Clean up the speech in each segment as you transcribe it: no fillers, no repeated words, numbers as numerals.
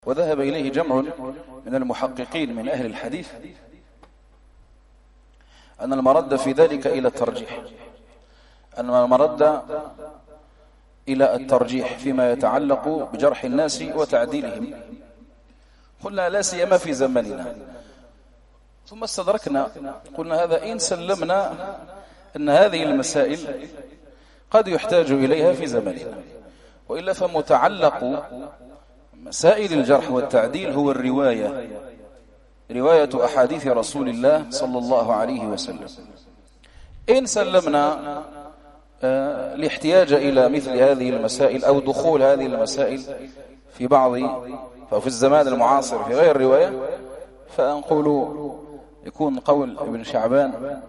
وذهب إليه جمع من المحققين من أهل الحديث أن المرد في ذلك إلى الترجيح، أن المرد إلى الترجيح فيما يتعلق بجرح الناس وتعديلهم. قلنا لا سيما في زمننا، ثم استدركنا قلنا هذا إن سلمنا أن هذه المسائل قد يحتاج إليها في زمننا، وإلا فمتعلق مسائل الجرح والتعديل هو رواية أحاديث رسول الله صلى الله عليه وسلم. إن سلمنا الاحتياج إلى مثل هذه المسائل أو دخول هذه المسائل في بعض ففي الزمان المعاصر في غير رواية، فأنقول يكون قول ابن شعبان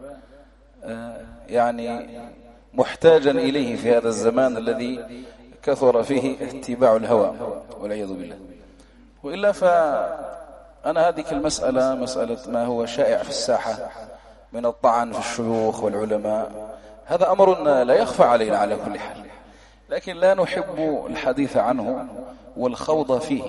يعني محتاجا إليه في هذا الزمان الذي كثر فيه اتباع الهوى والعياذ بالله. وإلا فأنا هذه المسألة مسألة ما هو شائع في الساحة من الطعن في الشيوخ والعلماء، هذا أمر لا يخفى علينا على كل حال، لكن لا نحب الحديث عنه والخوض فيه،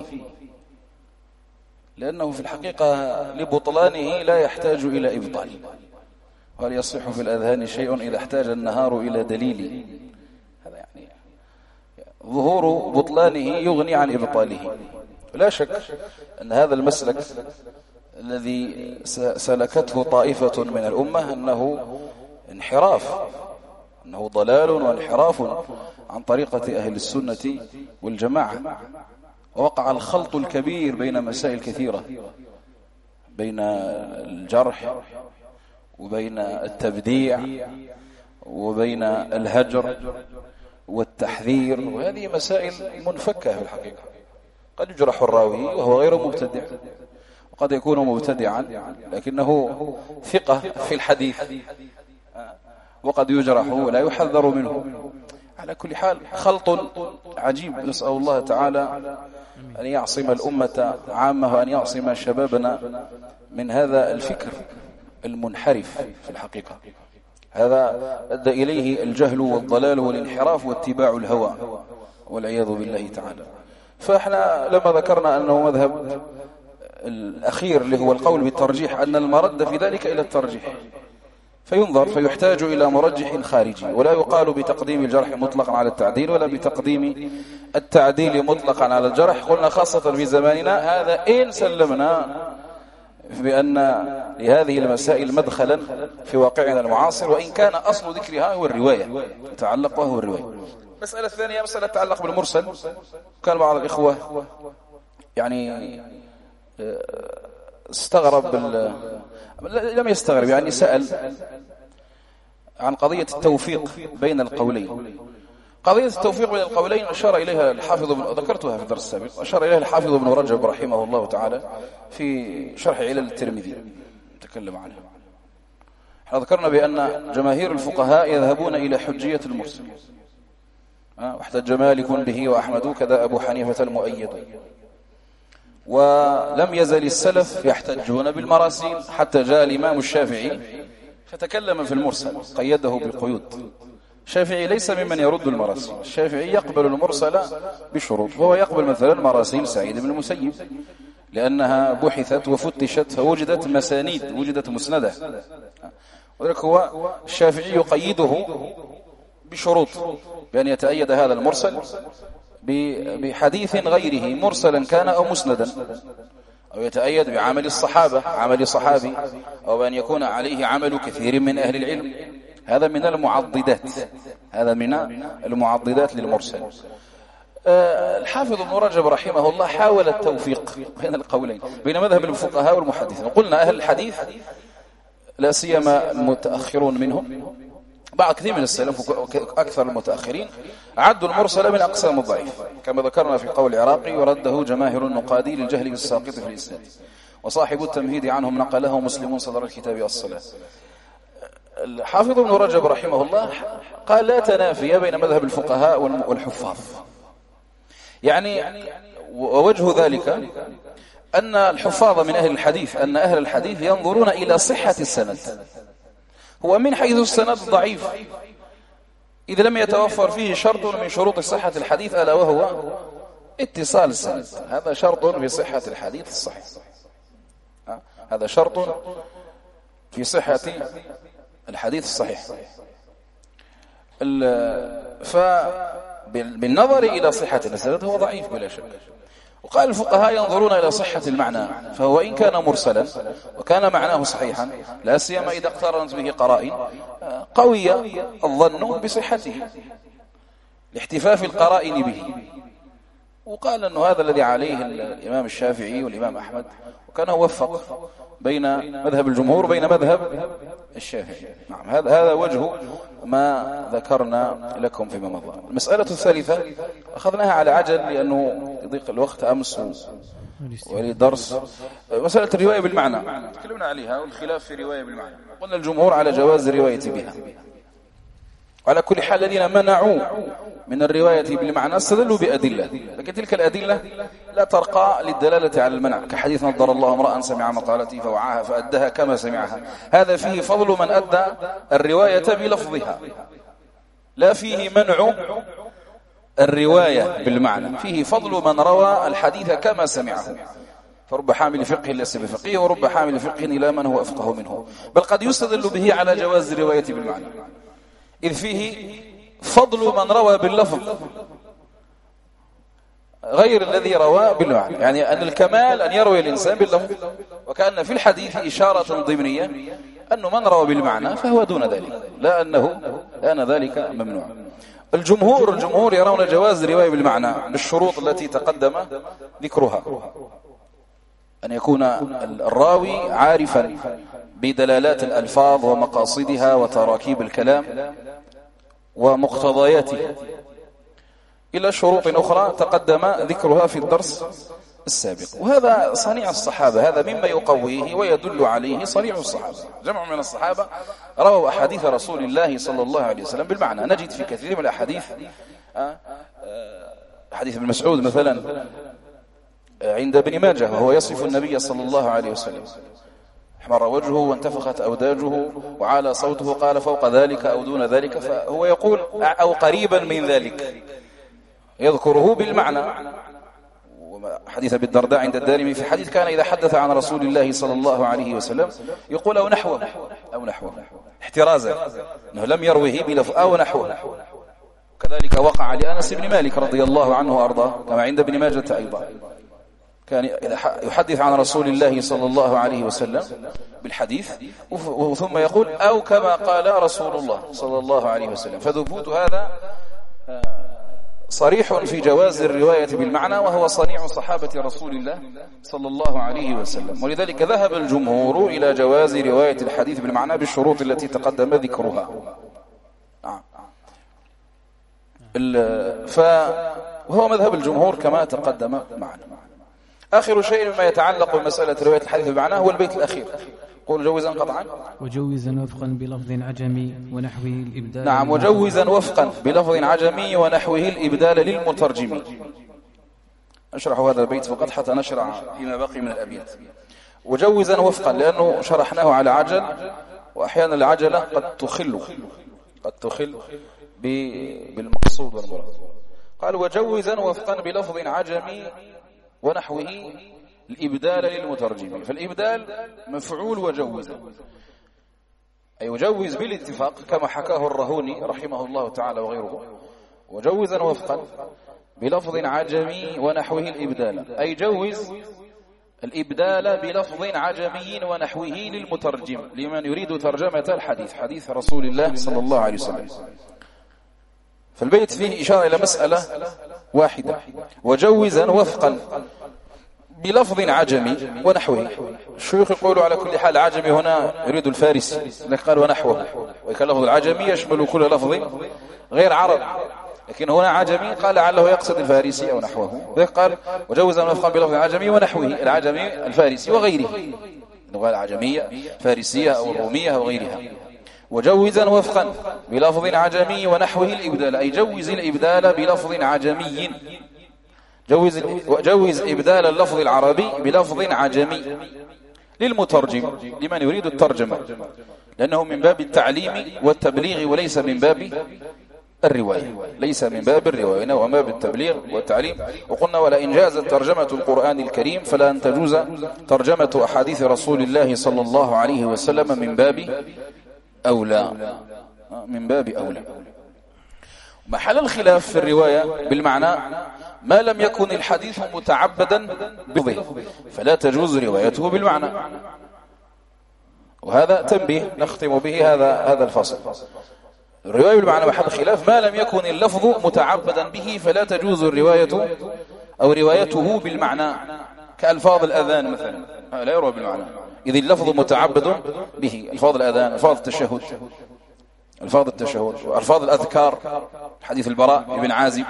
لأنه في الحقيقة لبطلانه لا يحتاج إلى إبطال. وهل يصح في الأذهان شيء إذا احتاج النهار إلى دليل؟ هذا يعني ظهور بطلانه يغني عن إبطاله. لا شك أن هذا المسلك الذي سلكته طائفة من الأمة أنه انحراف، أنه ضلال وانحراف عن طريقة أهل السنة والجماعة، ووقع الخلط الكبير بين مسائل كثيرة، بين الجرح وبين التبديع وبين الهجر والتحذير، وهذه مسائل منفكة في الحقيقة. قد يجرح الراوي وهو غير مبتدع، وقد يكون مبتدعا لكنه ثقة في الحديث، وقد يجرح ولا يحذر منه. على كل حال خلط عجيب، نسأل الله تعالى أن يعصم الأمة عامة وأن يعصم شبابنا من هذا الفكر المنحرف في الحقيقة. هذا أدى إليه الجهل والضلال والانحراف واتباع الهوى والعياذ بالله تعالى. فإحنا لما ذكرنا أنه مذهب الأخير اللي هو القول بالترجيح، أن المرد في ذلك إلى الترجيح، فينظر فيحتاج إلى مرجح خارجي، ولا يقال بتقديم الجرح مطلقا على التعديل ولا بتقديم التعديل مطلقا على الجرح. قلنا خاصة في زماننا هذا إن سلمنا بأن لهذه المسائل مدخلا في واقعنا المعاصر، وإن كان أصل ذكرها هو الرواية، يتعلق وهو الرواية. المسألة الثانية مسألة تتعلق بالمرسل. كان بعض الإخوة يعني استغرب لم يستغرب، يعني سأل عن قضية التوفيق بين القولين. قضية التوفيق بين القولين أشار إليها الحافظ ذكرتها في الدرس السابق، أشار إليها الحافظ ابن رجب رحمه الله تعالى في شرح علل الترمذي، تكلم عنها. احنا ذكرنا بأن جماهير الفقهاء يذهبون إلى حجية المرسل، واحتج مالك به وأحمد كذا أبو حنيفة المؤيد، ولم يزل السلف يحتجون بالمراسيل حتى جاء الإمام الشافعي فتكلم في المرسل قيده بالقيود. الشافعي ليس ممن يرد المراسيل، الشافعي يقبل المرسل بشروط، وهو يقبل مثلا مراسيل سعيد بن المسيب لأنها بحثت وفتشت فوجدت مسانيد، وجدت مسندة، وذلك هو الشافعي يقيده بشروط بأن يتأيد هذا المرسل بحديث غيره مرسلا كان أو مسندا، أو يتأيد بعمل الصحابة، عمل صحابي، أو أن يكون عليه عمل كثير من أهل العلم. هذا من المعضدات، هذا من المعضدات للمرسل. الحافظ ابن رجب رحمه الله حاول التوفيق بين القولين، بين مذهب الفقهاء والمحدثين. قلنا أهل الحديث لا سيما المتأخرون منهم، بعض كثير من السلف أكثر المتأخرين عدوا المرسل من أقسام الضعيف، كما ذكرنا في قول العراقي ورده جماهر النقادي للجهل بالساقط في الإسناد، وصاحب التمهيد عنهم نقله مسلم صدر الكتاب والصلاة. الحافظ ابن رجب رحمه الله قال لا تنافي بين مذهب الفقهاء والحفاظ، يعني ووجه ذلك أن الحفاظ من أهل الحديث، أن أهل الحديث ينظرون إلى صحة السند، هو من حيث السند ضعيف إذا لم يتوفر فيه شرط من شروط صحة الحديث، ألا وهو اتصال السند، هذا شرط في صحة الحديث الصحيح، هذا شرط في صحة الحديث الصحيح. فبالنظر إلى صحة السند هو ضعيف بلا شك. وقال الفقهاء ينظرون إلى صحة المعنى، فهو إن كان مرسلا وكان معناه صحيحا، لا سيما إذا اقترنت به قرائن قوية الظن بصحته لاحتفاف القرائن به. وقال أنه هذا الذي عليه الإمام الشافعي والإمام أحمد، وكان وفق بين مذهب الجمهور وبين مذهب الشافعي. نعم، هذا وجه ما ذكرنا لكم فيما مضى. المسألة الثالثة أخذناها على عجل لأنه يضيق الوقت أمس ولدرس مسألة الرواية بالمعنى، تكلمنا عليها والخلاف في رواية بالمعنى. قلنا الجمهور على جواز الرواية بها. على كل حال الذين منعوا من الرواية بالمعنى استدلوا بأدلة، لكن تلك الأدلة لا ترقى للدلالة على المنع، كحديث نضر الله امرأ سمع مقالتي فوعاها فأدها كما سمعها. هذا فيه فضل من أدى الرواية بلفظها، لا فيه منع الرواية بالمعنى، فيه فضل من روى الحديث كما سمعه. فرب حامل فقه ليس بفقيه، ورب حامل فقه إلى من هو أفقه منه. بل قد يستدل به على جواز الرواية بالمعنى، إذ فيه فضل من روى باللفظ غير الذي روى بالمعنى. يعني أن الكمال أن يروي الإنسان باللفظ، وكأن في الحديث إشارة ضمنية أنه من روى بالمعنى فهو دون ذلك، لا أن ذلك ممنوع. الجمهور يرون جواز الرواية بالمعنى بالشروط التي تقدم ذكرها، أن يكون الراوي عارفا بدلالات الألفاظ ومقاصدها وتراكيب الكلام ومقتضياته، إلى شروط أخرى تقدم ذكرها في الدرس السابق. وهذا صنيع الصحابة، هذا مما يقويه ويدل عليه صنيع الصحابة. جمع من الصحابة رووا أحاديث رسول الله صلى الله عليه وسلم بالمعنى. نجد في كثير من الأحاديث حديث ابن مسعود مثلا عند ابن ماجه وهو يصف النبي صلى الله عليه وسلم: احمر وجهه وانتفخت أوداجه وعلى صوته، قال: فوق ذلك أو دون ذلك، فهو يقول أو قريبا من ذلك، يذكره بالمعنى. حديث ابي الدرداء عند الدارمي في حديث كان إذا حدث عن رسول الله صلى الله عليه وسلم يقول أو نحوه احترازا أنه لم يروه بلفظ أو نحوه. كذلك وقع لأنس بن مالك رضي الله عنه وأرضاه كما عند ابن ماجة أيضا، كان يحدث عن رسول الله صلى الله عليه وسلم بالحديث ثم يقول أو كما قال رسول الله صلى الله عليه وسلم. فثبوت هذا صريح في جواز الرواية بالمعنى، وهو صنيع صحابة رسول الله صلى الله عليه وسلم. ولذلك ذهب الجمهور إلى جواز رواية الحديث بالمعنى بالشروط التي تقدم ذكرها. وهو مذهب الجمهور كما تقدم معنا. آخر شيء مما يتعلق بمسألة رواية الحديث بالمعنى هو البيت الأخير. قول جوزا قطعا وجوزا وفقا بلفظ عجمي ونحوه الإبدال. نعم، وجوزا وفقا بلفظ عجمي ونحوه الإبدال للمترجم. أشرح هذا البيت فقط حتى نشرع فيما بقي من الأبيات. وجوزا وفقا لأنه شرحناه على عجل، وأحيانا العجلة قد تخل بالمقصود والمراد. قال وجوزا وفقا بلفظ عجمي ونحوه الإبدال للمترجم. فالإبدال مفعول وجوز، أي يجوز بالاتفاق كما حكاه الرهوني رحمه الله تعالى وغيره. وجوزا وفقا بلفظ عجمي ونحوه الإبدال، أي جوز الإبدال بلفظ عجمي ونحوه للمترجم لمن يريد ترجمة الحديث، حديث رسول الله صلى الله عليه وسلم. فالبيت فيه إشارة إلى مسألة واحدة: وجوزا وفقا بلفظ عجمي ونحوه. الشيوخ يقولوا على كل حال عجمي هنا يريد الفارسي، لكن قال ونحوه، وكان لفظ العجمي يشمل كل لفظ غير عرب، لكن هنا عجمي قال لعله يقصد الفارسي أو نحوه، قال وجوزا وفقا بلفظ عجمي ونحوه، العجمي الفارسي وغيره، اللغة العجمية فارسية أو الرومية أو غيرها. وجوزا وفقا بلفظ عجمي ونحوه الإبدال، أي جوز الإبدال بلفظ عجمي، جوز إبدال اللفظ العربي بلفظ عجمي للمترجم لمن يريد الترجمة، لأنه من باب التعليم والتبليغ وليس من باب الرواية، ليس من باب الرواية، إنه من باب التبليغ والتعليم. وقلنا ولئن جازت ترجمة القرآن الكريم فلا أن تجوز ترجمة أحاديث رسول الله صلى الله عليه وسلم من باب أولى، من باب أولى. محل الخلاف في الرواية بالمعنى ما لم يكن الحديث متعبدا بلفظه فلا تجوز روايته بالمعنى. وهذا تنبيه نختم به هذا الفصل. الرواية بالمعنى محل خلاف ما لم يكن اللفظ متعبدا به فلا تجوز الرواية أو روايته بالمعنى، كألفاظ الأذان مثلا لا يروى بالمعنى إذ اللفظ متعبد به. ألفاظ الأذان، ألفاظ التشهد، ألفاظ الأذكار، حديث البراء بن عازب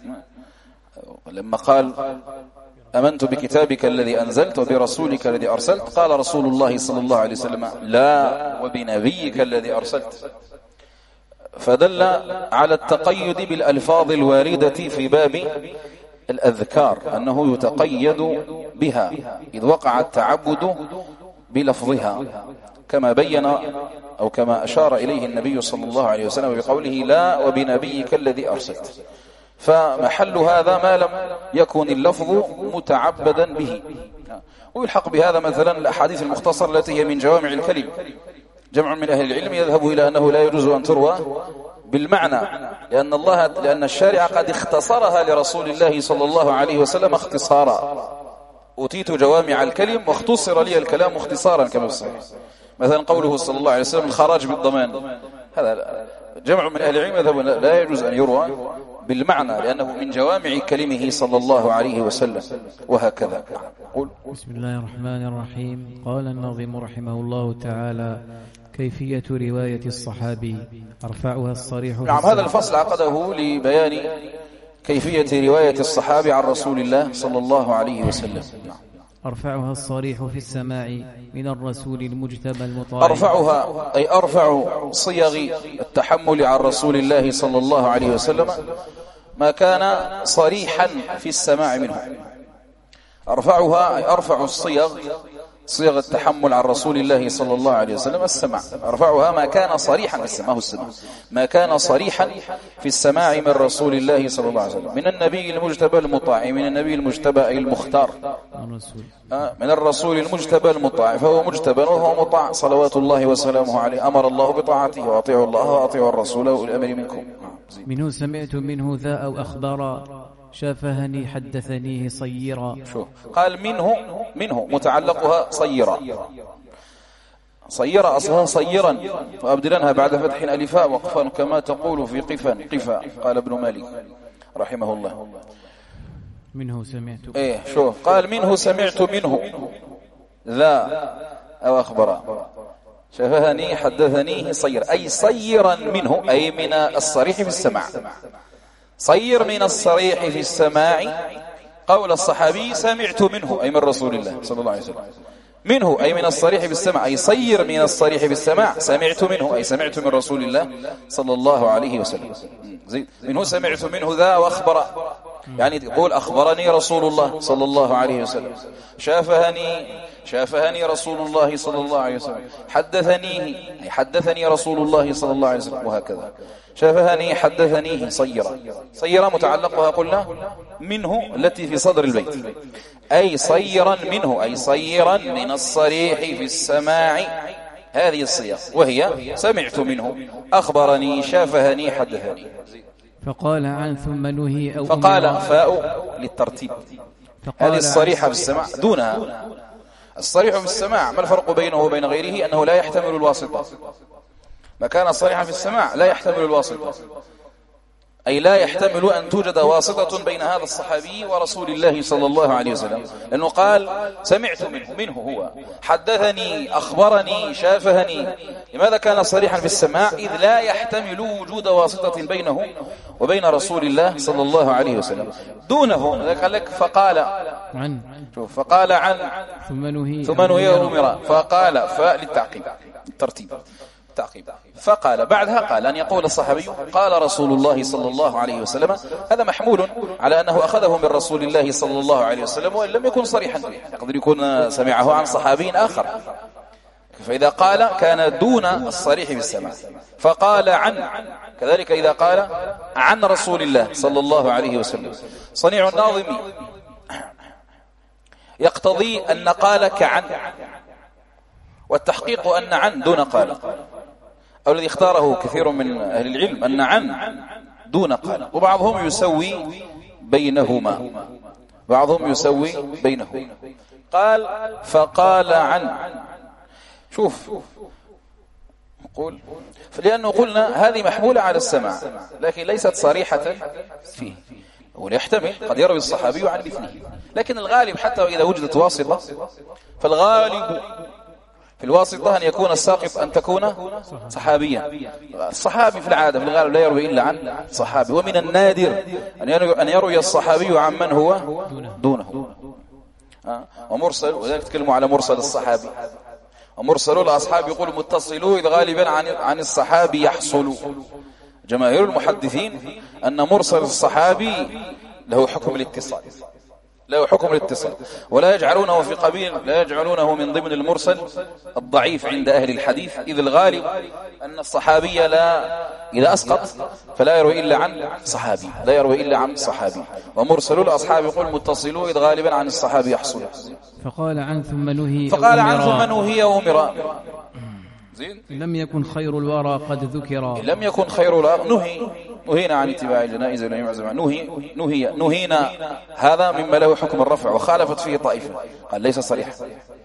لما قال أمنت بكتابك الذي أنزلت وبرسولك الذي أرسلت، قال رسول الله صلى الله عليه وسلم لا وبنبيك الذي أرسلت، فدل على التقيد بالألفاظ الواردة في باب الأذكار أنه يتقيد بها إذ وقع التعبد بلفظها، كما بين أو كما أشار إليه النبي صلى الله عليه وسلم بقوله لا وبنبيك الذي أرسلت. فمحل هذا ما لم يكن اللفظ متعبدا به. ويلحق بهذا مثلا الأحاديث المختصرة التي هي من جوامع الكلم. جمع من أهل العلم يذهب إلى أنه لا يجوز أن تروى بالمعنى لأن الشارع قد اختصرها لرسول الله صلى الله عليه وسلم اختصارا. أوتيت جوامع الكلم واختصر لي الكلام اختصارا كما في الصحيح. مثلا قوله صلى الله عليه وسلم الخراج بالضمان، هذا جمع من أهل العلم يذهب لا يجوز أن يروى بالمعنى لأنه من جوامع كلمه صلى الله عليه وسلم. وهكذا. قل. بسم الله الرحمن الرحيم. قال الناظم رحمه الله تعالى: كيفية رواية الصحابي أرفعها الصريح. نعم، هذا الفصل عقده لبيان كيفية رواية الصحابي عن رسول الله صلى الله عليه وسلم. أرفعها الصريح في السماع من الرسول المجتبى المطاع. أرفعها أي أرفع صيغ التحمل عن رسول الله صلى الله عليه وسلم ما كان صريحا في السماع منه. أرفعها أي أرفع صيغ التحمل عن رسول الله صلى الله عليه وسلم السماع. أرفعها ما كان صريحا في السماع، ما كان صريحا في السماع من رسول الله صلى الله عليه وسلم، من النبي المجتبى المطاع، من النبي المجتبى أي المختار، من الرسول المجتبى المطاع، فهو مجتبى وهو مطاع صلوات الله وسلامه عليه. أمر الله بطاعته وأطيعوا الله وأطيعوا الرسول وأولي الأمر منكم. منه سمعت منه ذا أو أخبارا شافهني حدثنيه صيرا. شو قال؟ منه متعلقها صيرا أصلها صيرا وأبدلنها بعد فتح ألفاء وقفا كما تقول في قفا قال ابن مالك رحمه الله. منه سمعت شو قال؟ منه سمعت منه ذا أو أخبرا شافهني حدثنيه صير، أي صيرا منه أي من الصريح في السماع. صير من الصريح في السماع قول الصحابي سمعت منه أي من رسول الله صلى الله عليه وسلم. منه أي من الصريح بالسماع، أي صير من الصريح بالسماع. سمعت منه أي سمعت من رسول الله صلى الله عليه وسلم. منه سمعت منه ذا وأخبر، يعني تقول أخبرني رسول الله صلى الله عليه وسلم. شافهني رسول الله صلى الله عليه وسلم. حدثني رسول الله صلى الله عليه وسلم. وهكذا شافهني حدثنيه صيرا متعلقها قلنا منه التي في صدر البيت، أي صيرا منه أي صيرا من الصريح في السماع. هذه الصيغ وهي سمعت منه، أخبرني، شافهني، حدثني. فقال عن ثم نهي أو فقال فاء للترتيب. هذه الصريحة في السماع دونها. الصريح في السماع ما الفرق بينه وبين غيره؟ أنه لا يحتمل الواسطة. ما كان صريحا في السماع لا يحتمل الواسطة، أي لا يحتمل أن توجد واسطة بين هذا الصحابي ورسول الله صلى الله عليه وسلم، لأنه قال سمعت منه هو، حدثني، أخبرني، شافهني. لماذا كان صريحا في السماع؟ إذ لا يحتمل وجود واسطة بينه وبين رسول الله صلى الله عليه وسلم. دونه قال لك فقال عن، فقال عن ثم نهي وأمر، فقال فاء للتعقيب الترتيب تعقيب. فقال بعدها قال أن يقول الصحابي قال رسول الله صلى الله عليه وسلم. هذا محمول على أنه أخذه من رسول الله صلى الله عليه وسلم وإن لم يكن صريحا فيه، يقدر يكون سمعه عن صحابي آخر، فإذا قال كان دون الصريح بالسماع. فقال عن، كذلك إذا قال عن رسول الله صلى الله عليه وسلم. صنيع الناظم يقتضي أن قال كعن، والتحقيق أن عن دون قال، أو الذي اختاره كثير من أهل العلم أن عن دون قال، وبعضهم يسوي بينهما، بعضهم يسوي بينهما. قال فقال عن، شوف نقول لأنه قلنا هذه محمولة على السماع لكن ليست صريحة فيه، ويحتمل قد يروي الصحابي عن مثله، لكن الغالب حتى وإذا وجدت واسطة فالغالب في الواسطة أن يكون الساقط أن تكون صحابيا. الصحابي في العادة في الغالب لا يروي إلا عن صحابي، ومن النادر أن يروي الصحابي عن من هو دونه. ومرسل، وذلك تكلموا على مرسل الصحابي، ومرسل الأصحاب يقول متصلوا إذ غالبا عن الصحابي يحصل. جماهير المحدثين أن مرسل الصحابي له حكم الاتصال، له حكم الاتصال، ولا يجعلونه في قبيل، لا يجعلونه من ضمن المرسل الضعيف عند أهل الحديث، إذ الغالب أن الصحابي لا إذا أسقط فلا يروي إلا عن صحابي، لا يروي إلا عن صحابي. ومرسل الأصحاب يقول متصلوا إذ غالبا عن الصحابي يحصل. فقال عن ثم نهي، فقال عن ثم نهي ومرا. لم يكن خير الورى قد ذكر، لم يكن خير الورى نهينا عن اتباع الجنائز نهينا، هذا مما له حكم الرفع وخالفت فيه طائفة، قال ليس صريحا.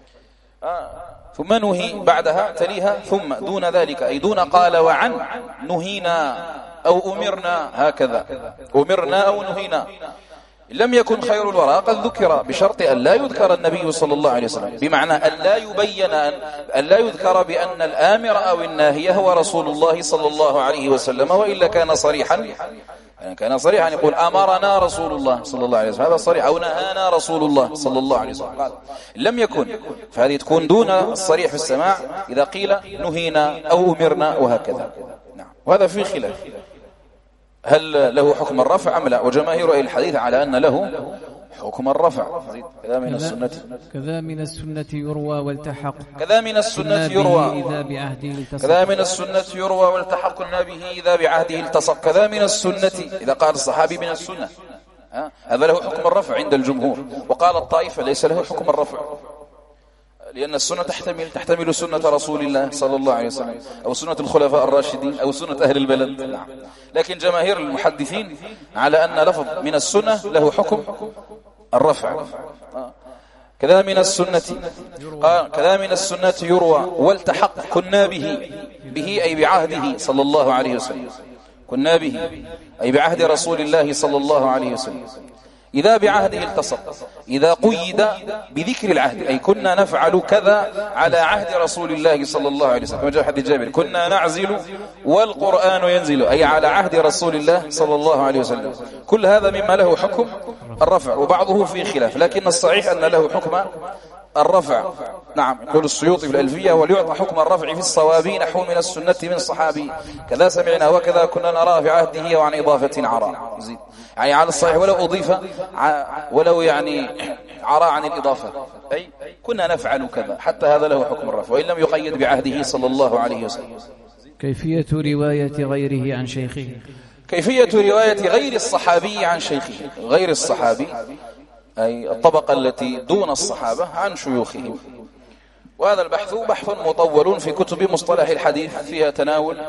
ثم نهي بعدها تليها ثم دون ذلك، أي دون قال وعن نهينا أو أمرنا، هكذا أمرنا أو نهينا. لم يكن خير الورى قد ذكر، بشرط أن لا يذكر النبي صلى الله عليه وسلم، بمعنى أن لا يبين أن لا يذكر بأن الآمر أو الناهي هو رسول الله صلى الله عليه وسلم، وإلا كان صريحا، كان صريحا يقول أمرنا رسول الله صلى الله عليه وسلم، هذا صريح، أو نهانا رسول الله صلى الله عليه وسلم. قال لم يكن، فهذه تكون دون الصريح في السماع إذا قيل نهينا أو أمرنا وهكذا. نعم، وهذا فيه خلاف، هل له حكم الرفع أم لا؟ وجماهير أهل الحديث على أن له حكم الرفع. كذا من السنة، كذا من السنة يروى والتحق، كذا من السنة يروى، إذا بعهده التصق، كذا من السنة يروى والتحق كنا به إذا بعهده التصق. كذا من السنة إذا قال الصحابي من السنة، هذا له حكم الرفع عند الجمهور، وقال الطائفة ليس له حكم الرفع، لأن السنة تحتمل سنة رسول الله صلى الله عليه وسلم، أو سنة الخلفاء الراشدين، أو سنة أهل البلد. نعم. لكن جماهير المحدثين على أن لفظ من السنة له حكم الرفع. كذا من السنة، كذا من السنة يروى والتحق كنا به أي بعهده صلى الله عليه وسلم، كنا به أي بعهد رسول الله صلى الله عليه وسلم. إذا بعهده التصق، إذا قيد بذكر العهد، أي كنا نفعل كذا على عهد رسول الله صلى الله عليه وسلم، كما جاء حديث جابر كنا نعزل والقرآن ينزل، أي على عهد رسول الله صلى الله عليه وسلم. كل هذا مما له حكم الرفع، وبعضه في خلاف، لكن الصحيح أن له حكم الرفع. نعم، يقول السيوطي في الألفية وليعطى حكم الرفع في الصواب نحو من السنة من صحابي، كذا سمعنا وكذا كنا نرى في عهده وعن إضافة عراء، يعني على الصحيح ولو أضيف، ولو يعني عراء عن الإضافة، أي كنا نفعل كذا، حتى هذا له حكم الرفع وإن لم يقيد بعهده صلى الله عليه وسلم. كيفية رواية غيره عن شيخه، كيفية رواية غير الصحابي عن شيخه، غير الصحابي أي الطبقة التي دون الصحابة عن شيوخهم. وهذا البحث بحث مطول في كتب مصطلح الحديث، فيها تناول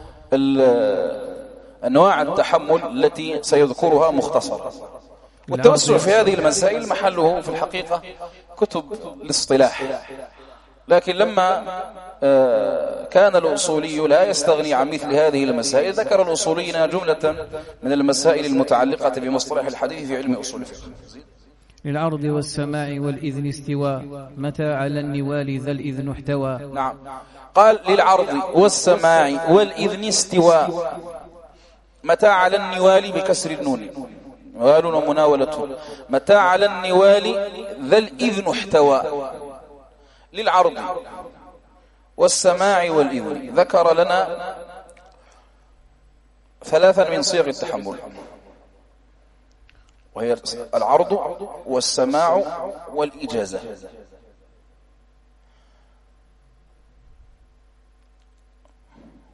أنواع التحمل التي سيذكرها مختصرة. والتوسع في هذه المسائل محله في الحقيقة كتب الاصطلاح، لكن لما كان الأصولي لا يستغني عن مثل هذه المسائل، ذكر الأصوليين جملة من المسائل المتعلقة بمصطلح الحديث في علم أصول الفقه. للعرض والسماع والإذن استواء، متى على النوال ذا الإذن احتوى. نعم، قال للعرض والسماع والإذن استواء، متى على النوال بكسر النون، نوال ومناولته، متى على النوال ذا الإذن احتوى. للعرض والسماع والإذن ذكر لنا ثلاثا من صيغ التحمل، وهي العرض والسماع والإجازة.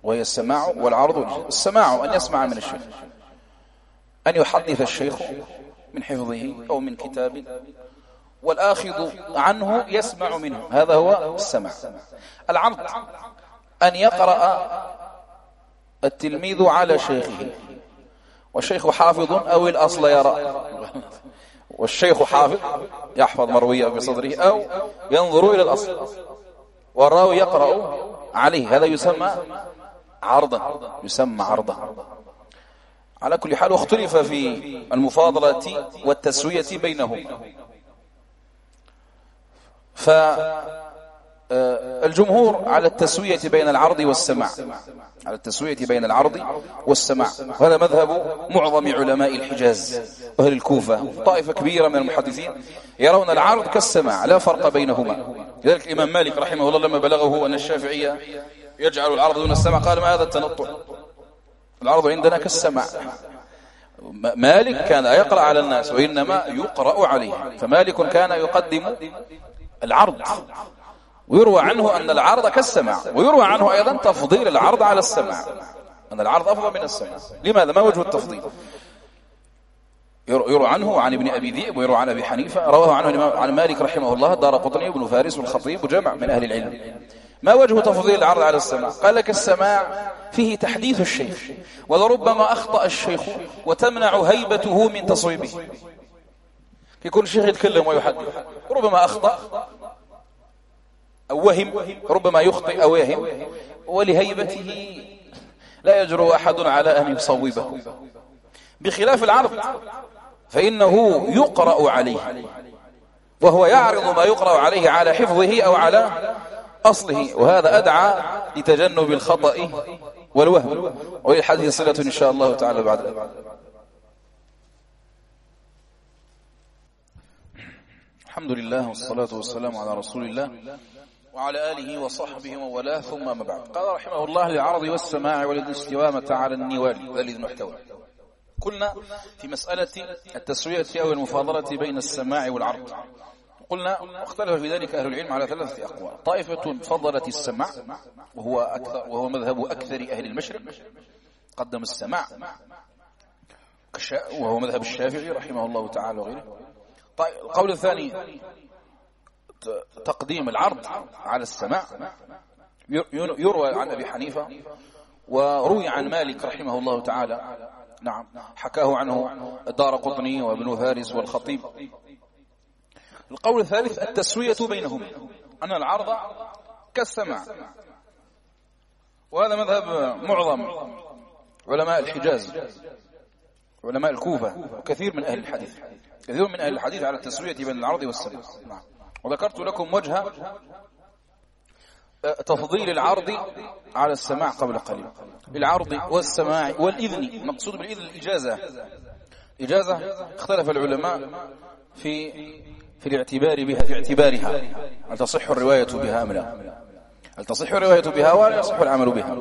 وهي السماع والعرض. السماع أن يسمع من الشيخ، أن يحدث الشيخ من حفظه أو من كتاب، والآخذ عنه يسمع منه، هذا هو السماع. العرض أن يقرأ التلميذ على شيخه، والشيخ حافظ أو الأصل يرى، والشيخ حافظ يحفظ مرويه بصدره أو ينظر إلى الأصل، والراوي يقرأ عليه، هذا يسمى عرضا، يسمى عرضا. على كل حال واختلف في المفاضلة والتسوية بينهم، فالجمهور على التسوية بين العرض والسماع، على التسوية بين العرض والسماع، وهذا مذهب معظم علماء الحجاز وأهل الكوفة. طائفة كبيرة من المحدثين يرون العرض كالسماع لا فرق بينهما. لذلك الإمام مالك رحمه الله لما بلغه أن الشافعية يجعل العرض دون السماع قال: ما هذا التنطع، العرض عندنا كالسماع. مالك كان يقرأ على الناس وإنما يقرأ عليه، فمالك كان يقدم العرض، ويروى عنه أن العرض كالسماع، ويروى عنه أيضا تفضيل العرض على السماع، أن العرض أفضل من السماع. لماذا؟ ما وجه التفضيل؟ يروى عنه عن ابن أبي ذئب، ويروى عن أبي حنيفة، رواه عنه عن مالك رحمه الله الدارقطني وابن فارس والخطيب وجمع من أهل العلم. ما وجه تفضيل العرض على السماع؟ قال لك: السماع فيه تحديث الشيخ، ولربما أخطأ الشيخ وتمنع هيبته من تصويبه. في كل شيخ يتكلم ويحدث، ربما أخطأ أو وهم، ربما يخطئ أو يهم، ولهيبته لا يجرؤ أحد على أن يصوبه، بخلاف العرض فإنه يقرأ عليه، وهو يعرض ما يقرأ عليه على حفظه أو على أصله، وهذا أدعى لتجنب الخطأ والوهم. وللحديث صلة إن شاء الله تعالى بعد ذلك. الحمد لله والصلاة والسلام على رسول الله وعلى آله وصحبه وموالاه، ثم ما بعد. قال رحمه الله: للعرض والسماع والاستوامة على النوال ذلك المحتوى. قلنا في مسألة التسوية أو المفاضلة بين السماع والعرض، قلنا واختلف في ذلك أهل العلم على 3 أقوال. طائفة فضلت السماع وهو مذهب أكثر أهل المشرق، قدم السماع وهو مذهب الشافعي رحمه الله تعالى وغيره. القول الثاني تقديم العرض على السماع، يروى عن أبي حنيفة وروي عن مالك رحمه الله تعالى، نعم، حكاه عنه الدارقطني وابن فارس والخطيب. القول الثالث التسوية بينهم، أن العرض كالسماع، وهذا مذهب معظم علماء الحجاز، علماء الكوفة، وكثير من أهل الحديث، كثير من أهل الحديث على التسوية بين العرض والسماع. وذكرت لكم وجه تفضيل العرض على السماع قبل قليل. العرض والسماع والإذن، مقصود بالإذن الإجازة. إجازة اختلف العلماء في الاعتبار بها، في اعتبارها، هل تصح الرواية بها أم لا؟ هل تصح الرواية بها ولا يصح العمل بها؟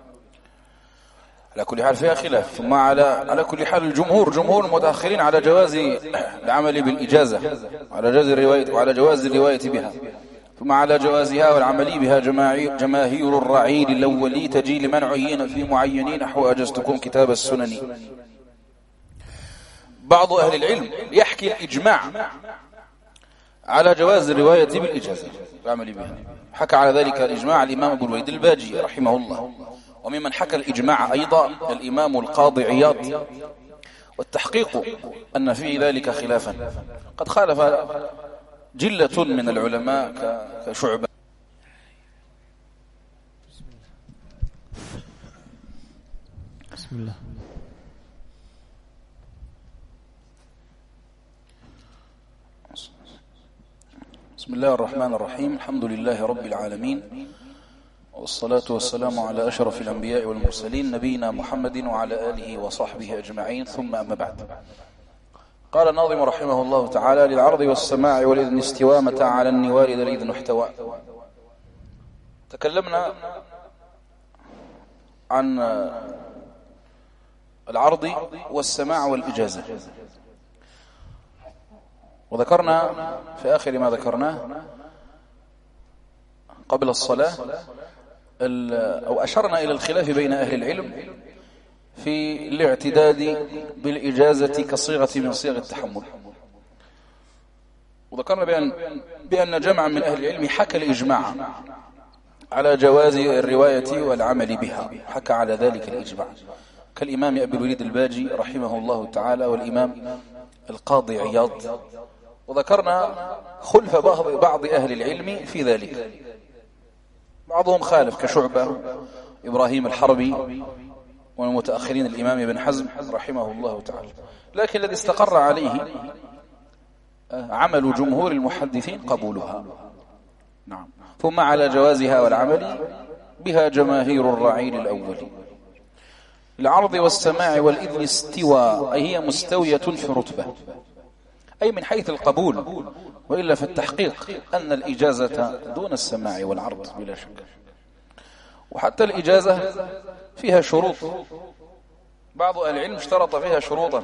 على كل حال فيها خلاف. ثم على كل حال الجمهور، جمهور المتأخرين، على جواز العمل بالإجازة، على جواز الرواية بها، ثم على جوازها والعمل بها جماهير الرعيل الأولي تجي لمن عين في معينين نحو أجزتكم كتاب السنن. بعض أهل العلم يحكي الإجماع على جواز الرواية بالإجازة والعمل بها، حكى على ذلك الإجماع الإمام أبو الوليد الباجي رحمه الله، وممن حكى الإجماع أيضا الإمام القاضي عياض. والتحقيق أن في ذلك خلافا، قد خالف جلة من العلماء كشعبة. بسم الله. بسم الله الرحمن الرحيم. الحمد لله رب العالمين، والصلاة والسلام على أشرف الأنبياء والمرسلين نبينا محمد وعلى آله وصحبه أجمعين، ثم أما بعد. قال الناظم رحمه الله تعالى: للعرض والسماع والإذن استوامة على النوال ذا الإذن احتوى. تكلمنا عن العرض والسماع والإجازة، وذكرنا في آخر ما ذكرناه قبل الصلاة أو أشرنا إلى الخلاف بين أهل العلم في الاعتداد بالإجازة كصيغة من صيغ التحمل. وذكرنا بأن جمعا من أهل العلم حكى الإجماع على جواز الرواية والعمل بها، حكى على ذلك الإجماع كالإمام أبي الوليد الباجي رحمه الله تعالى والإمام القاضي عياض. وذكرنا خلف بعض أهل العلم في ذلك، بعضهم خالف كشعبة إبراهيم الحربي والمتأخرين الإمام ابن حزم رحمه الله تعالى، لكن الذي استقر عليه عمل جمهور المحدثين قبولها. نعم. ثم على جوازها والعمل بها جماهير الرعيل الأول. العرض والسماع والإذن استوى، أي هي مستوية في رتبة، أي من حيث القبول، وإلا في التحقيق أن الإجازة دون السماع والعرض بلا شك. وحتى الإجازة فيها شروط، بعض أهل العلم اشترط فيها شروطا،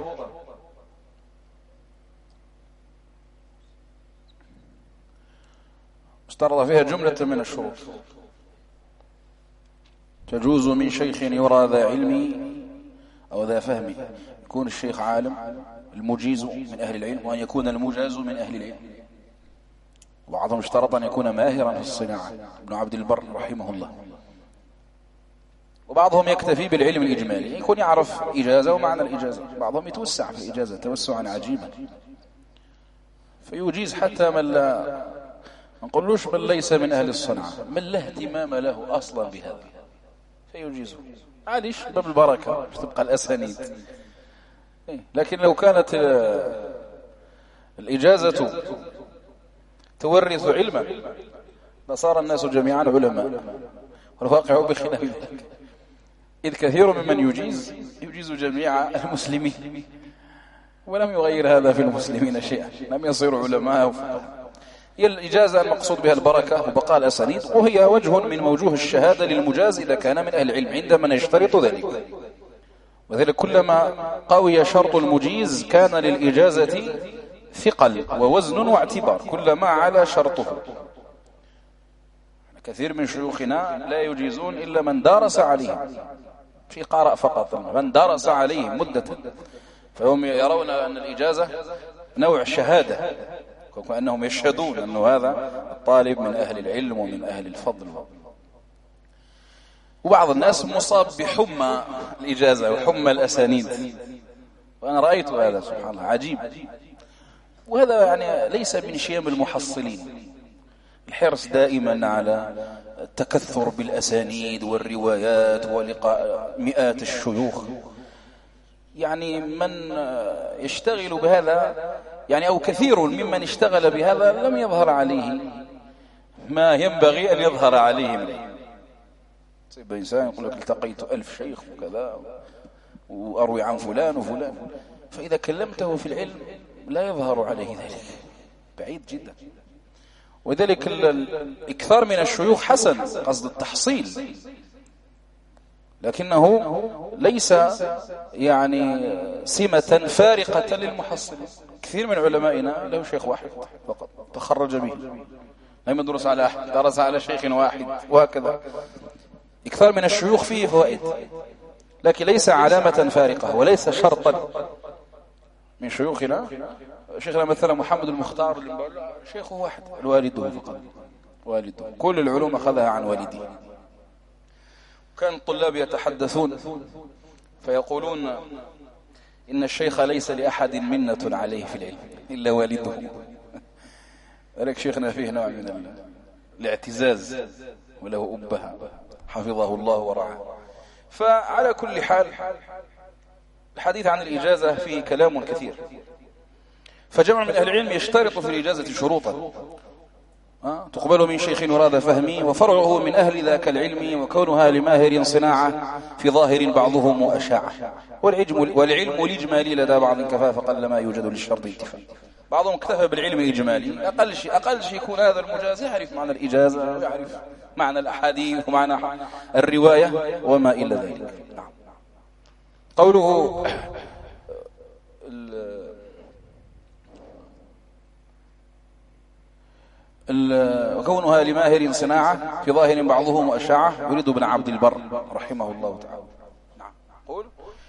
اشترط فيها جملة من الشروط. تجوز من شيخ يرى ذا علم أو ذا فهم، يكون الشيخ عالم، المجيز من أهل العلم، وأن يكون المجاز من أهل العلم. وبعضهم اشترط أن يكون ماهرا في الصناعة، ابن عبد البر رحمه الله. وبعضهم يكتفي بالعلم الإجمالي، يكون يعرف إجازة ومعنى الإجازة. بعضهم يتوسع في الإجازة توسعا عجيبا، فيجيز حتى من لا نقولوش من ليس من أهل الصنعة، من لا اهتمام له أصلا بهذا فيجيزه. معليش باب البركة مش تبقى الأسانيد. لكن لو كانت الإجازة تورث علما لصار الناس جميعا علماء، والواقع بخلاف ذلك، إذ كثير ممن يجيز جميع المسلمين، ولم يغير هذا في المسلمين شيئا، لم يصيروا علماء وفقهاء. هي الإجازة المقصود بها البركة وبقاء الأسانيد، وهي وجه من وجوه الشهادة للمجاز إذا كان من أهل العلم عندما يشترط ذلك. وذلك كلما قوي شرط المجيز كان للإجازة ثقل ووزن واعتبار، كلما على شرطه. كثير من شيوخنا لا يجيزون إلا من دارس عليهم، في قارئ فقط، من دارس عليهم مدة، فهم يرون أن الإجازة نوع شهادة، وكأنهم يشهدون أن هذا الطالب من أهل العلم ومن أهل الفضل. وبعض الناس مصاب بحمى الإجازة وحمى الأسانيد، وأنا رأيت هذا سبحان الله عجيب. وهذا يعني ليس من شيم المحصلين، الحرص دائما على التكثر بالأسانيد والروايات ولقاء مئات الشيوخ. يعني من يشتغل بهذا يعني أو كثير ممن اشتغل بهذا لم يظهر عليه ما ينبغي أن يظهر عليه. طيب إنسان يقول لك التقيت 1000 شيخ وكذا وأروي عن فلان وفلان، فإذا كلمته في العلم لا يظهر عليه ذلك، بعيد جدا. وذلك الإكثار من الشيوخ حسن، قصد التحصيل، لكنه ليس يعني سمة فارقة للمحصل. كثير من علمائنا له شيخ واحد فقط تخرج به، لم يدرس على أحد، درس على شيخ واحد، وهكذا. إكثار من الشيوخ فيه فوائد، لكن ليس علامة فارقة وليس شرطا. من شيوخنا شيخنا مثلا محمد المختار شيخه واحد، الوالده فقط، والده كل العلوم أخذها عن والده. كان الطلاب يتحدثون فيقولون إن الشيخ ليس لأحد منة عليه في العلم إلا والده. ذلك شيخنا فيه نوع من الاعتزاز وله أبها حفظه الله ورعاه. فعلى كل حال الحديث عن الإجازة فيه كلام كثير. فجمع من أهل العلم يشترط في الإجازة شروطا تقبل من شيخ يراد فهمي وفرعه من أهل ذاك العلم، وكونها لماهر صناعة في ظاهر بعضهم أشاعة، والعلم الإجمالي لدى بعض كفى فقل ما يوجد للشرط انتفاع. بعضهم اكتفى بالعلم الإجمالي، أقل شيء يكون هذا المجاز يعرف معنى الإجازة ويعرف معنى الأحاديث ومعنى الرواية وما إلى ذلك. قوله وكونها لماهر صناعة في ظاهر بعضهم وأشاعة يريد ابن عبد البر رحمه الله تعالى. نعم. قول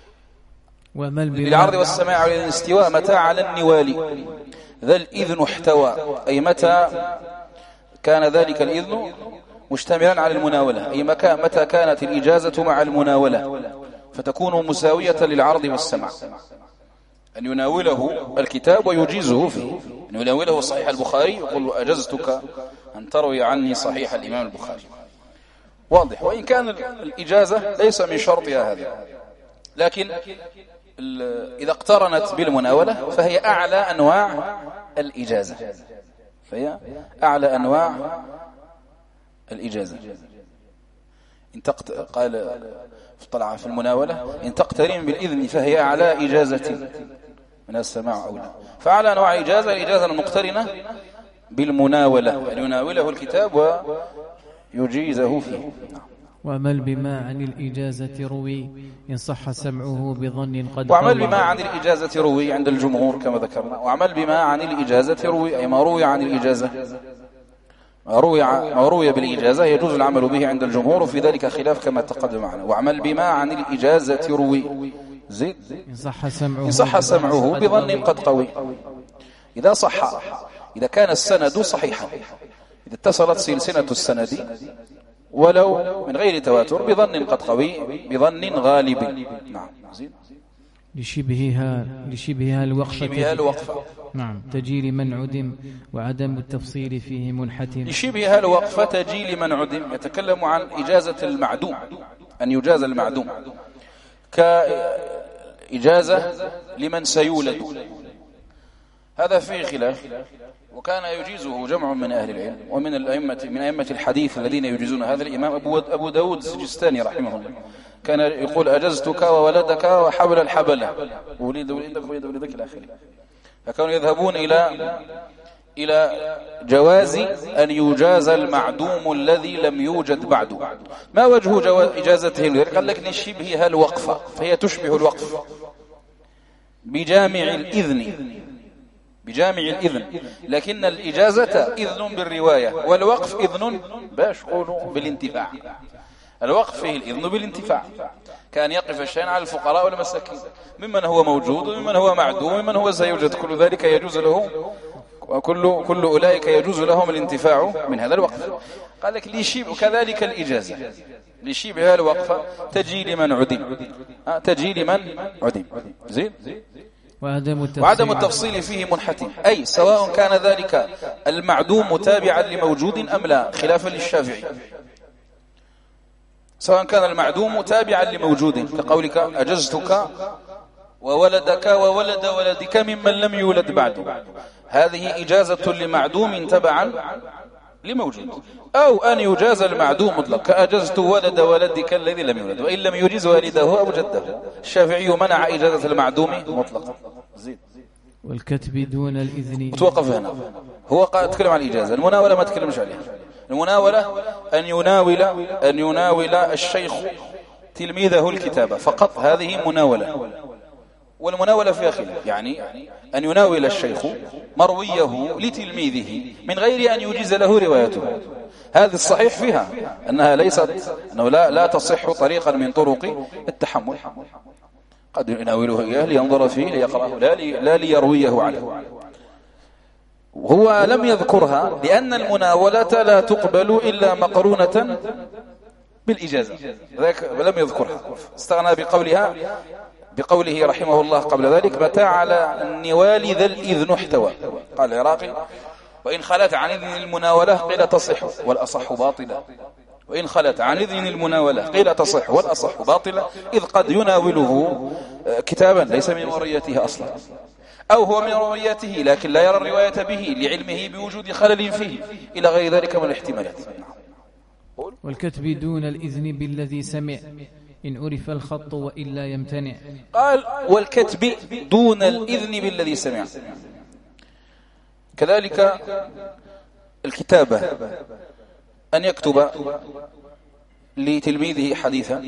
للعرض والسماع والاستواء متى على النوال ذا الإذن احتوى، أي متى كان ذلك الإذن مشتملا على المناولة، أي متى كانت الإجازة مع المناولة فتكون مساوية للعرض والسماع، أن يناوله الكتاب ويجيزه فيه، أن يناوله صحيح البخاري يقول له أجزتك أن تروي عني صحيح الإمام البخاري. واضح. وإن كان الإجازة ليس من شرطها هذا، لكن إذا اقترنت بالمناولة فهي أعلى أنواع الإجازة، فهي أعلى أنواع الإجازة. قال طلع في المناولة إن تقترن بالإذن فهي أعلى إجازة من السماع أو لا. فأعلى أنواع إجازة الإجازة المقترنة بالمناولة، أن يناوله الكتاب ويجيزه فيه. وعمل بما عن الإجازة روي إن صح سمعه بظن قد وعمل بما عن الإجازة روي عند الجمهور كما ذكرنا. وعمل بما عن الإجازة روي أي ما روي عن الإجازة، ما روي بالإجازة يجوز العمل به عند الجمهور، وفي ذلك خلاف كما تقدم معنا. وعمل بما عن الإجازة روي زيد إن صح سمعه بظن قد قوي. إذا كان السند صحيحا، إذا اتصلت سلسلة السند ولو من غير تواتر بظن قد قوي بظن غالب. نعم. لشبهها الوقفة. نعم. تجي لمن عدم وعدم التفصيل فيه منحتم. لشبهها الوقفة تجي لمن عدم، يتكلم عن إجازة المعدوم، أن يجاز المعدوم، كإجازة لمن سيولد، هذا فيه خلاف، وكان يجيزه جمع من أهل العلم ومن أئمة الحديث الذين يجيزون هذا. الإمام أبو داود السجستاني رحمه الله كان يقول أجزتك وولدك وحبل الحبلة ولدك إلى آخره. فكانوا يذهبون إلى جواز أن يجاز المعدوم الذي لم يوجد بعد. ما وجه إجازته؟ قال لك لشبهها الوقفة، فهي تشبه الوقف بجامع الإذن، لكن الإجازة إذن بالرواية، والوقف إذن باش قولوا بالانتفاع. الوقف فيه الإذن بالانتفاع، كان يقف الشيء على الفقراء والمساكين ممن هو موجود وممن هو معدوم وممن هو سيوجد، كل ذلك يجوز له، وكل أولئك يجوز لهم الانتفاع من هذا الوقف. قال لك لشبه كذلك الإجازة لشبه الوقفة تجي لمن عدم زين. وعدم التفصيل فيه منحتم، أي سواء كان ذلك المعدوم متابعا لموجود أم لا، خلافا للشافعي. سواء كان المعدوم متابعا لموجود كقولك أجزتك وولدك وولد ولدك ممن لم يولد بعد، هذه إجازة لمعدوم تبعا لموجود. أو أن يجاز المعدوم مطلق كأجزت ولد ولدك الذي لم يولد وإن لم يجز والده أو جده. الشافعي منع إجازة المعدوم مطلقا. والكتب دون الإذن توقف هنا. هو تكلم عن الإجازة، المناولة ما تكلمش عليها. المناولة أن يناول الشيخ تلميذه الكتابة فقط، هذه مناولة. والمناولة فيها خلاف، يعني أن يناول الشيخ مرويه لتلميذه من غير أن يجيز له روايته، هذا الصحيح فيها أنه لا تصح طريقا من طرق التحمل. قد يناوله إياه لينظر فيه ليقرأه لا ليرويه عنه. وهو لم يذكرها لأن المناولة لا تقبل إلا مقرونة بالإجازة، ذلك لم يذكرها، استغنى بقوله رحمه الله قبل ذلك متى على النوال ذا الإذن احتوى. قال العراقي وإن خلت عن إذن المناولة قيل تصح والأصح باطلا. وإن خلت عن إذن المناولة قيل تصح والأصح باطلا، إذ قد يناوله كتابا ليس من مريته أصلا، أو هو من روايته لكن لا يرى الرواية به لعلمه بوجود خلل فيه، إلى غير ذلك من الاحتمالات. والكتب دون الإذن بالذي سمع إن عرف الخط وإلا يمتنع. قال والكتب دون الإذن بالذي سمع، كذلك الكتابة أن يكتب لتلميذه حديثا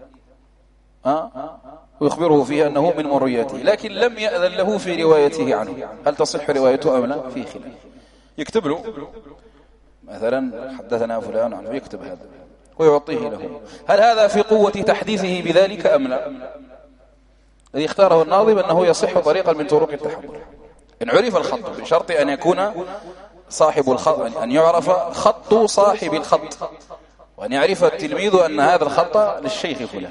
ويخبره فيه أنه من مريته لكن لم يأذن له في روايته عنه، هل تصح روايته أم لا؟ فيه خلاف. يكتب له مثلا حدثنا فلان عنه يكتب هذا ويعطيه له. هل هذا في قوة تحديثه بذلك أم لا؟ الذي اختاره الناظم أنه يصح طريقا من طرق التحمل إن عرف الخط، بشرط أن يكون صاحب الخط، أن يعرف خط صاحب الخط، وأن يعرف التلميذ أن هذا الخط للشيخ فلان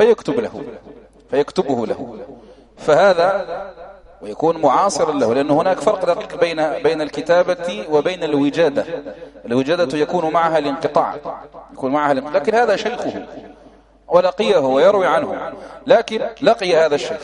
فيكتبه له، فهذا ويكون معاصرا له، لأن هناك فرق دقيق بين الكتابة وبين الوجادة. الوجادة يكون معها الانقطاع، لكن هذا شيخه ولقيه ويروي عنه، لكن لقي هذا الشيخ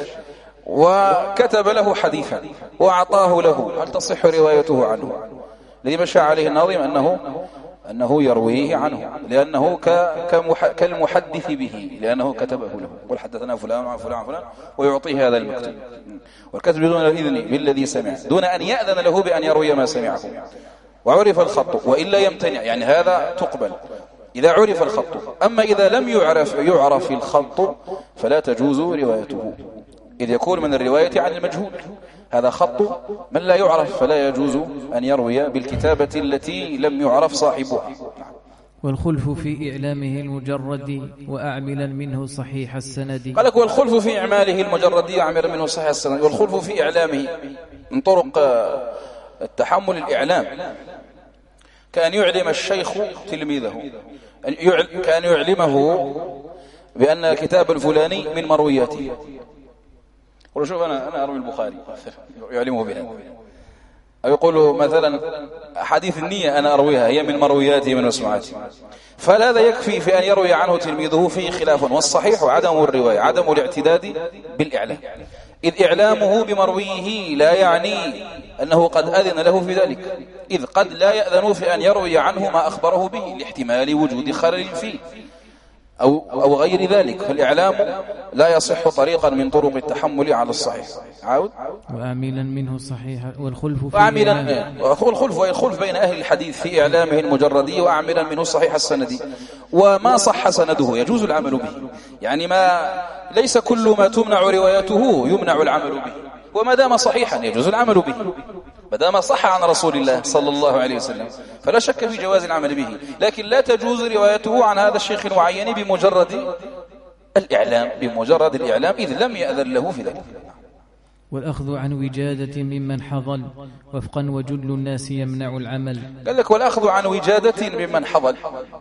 وكتب له حديثا وأعطاه له، هل تصح روايته عنه؟ الذي مشى عليه الناظم أنه يرويه عنه، لأنه كالمحدث به، لأنه كتبه له. قل حدثنا فلان عن فلان عن فلان ويعطيه هذا المكتوب، والكتب دون الإذن بالذي سمع، دون أن يأذن له بأن يروي ما سمعه، وعرف الخط وإلا يمتنع، يعني هذا تقبل إذا عرف الخط. أما إذا لم يعرف الخط فلا تجوز روايته، إذ يكون من الرواية عن المجهول، هذا خط من لا يعرف، فلا يجوز أن يروي بالكتابة التي لم يعرف صاحبها. والخلف في إعلامه المجرد وأعملا منه صحيح السند. قال لك والخلف في إعماله المجرد وأعملا منه صحيح السند. والخلف في إعلامه من طرق التحمل الإعلام، كان يعلم الشيخ تلميذه، كان يعلمه بأن الكتاب الفلاني من مروياته. قل شوف أنا أروي البخاري، يعلمه بها. أو يقول مثلا حديث النية أنا أرويها، هي من مروياتي من مسموعاتي. فهذا يكفي في أن يروي عنه تلميذه فيه خلاف، والصحيح عدم الرواية، عدم الاعتداد بالإعلام، إذ إعلامه بمرويه لا يعني أنه قد أذن له في ذلك، إذ قد لا يأذن في أن يروي عنه ما أخبره به لاحتمال وجود خلل فيه أو غير ذلك. فالإعلام لا يصح طريقا من طرق التحمل على الصحيح. عاود وأعملا منه صحيح. والخلف والخلف بين أهل الحديث في إعلامه المجردي وأعملا منه صحيح السندي. وما صح سنده يجوز العمل به، يعني ما ليس كل ما تمنع روايته يمنع العمل به، وما دام صحيحا يجوز العمل به، ما دام صح عن رسول الله صلى الله عليه وسلم فلا شك في جواز العمل به، لكن لا تجوز روايته عن هذا الشيخ المعين بمجرد الإعلام إذ لم يأذن له في ذلك. والأخذ عن وجادة ممن حضل وفقا وجل الناس يمنع العمل. قال لك والأخذ عن وجادة ممن حضل.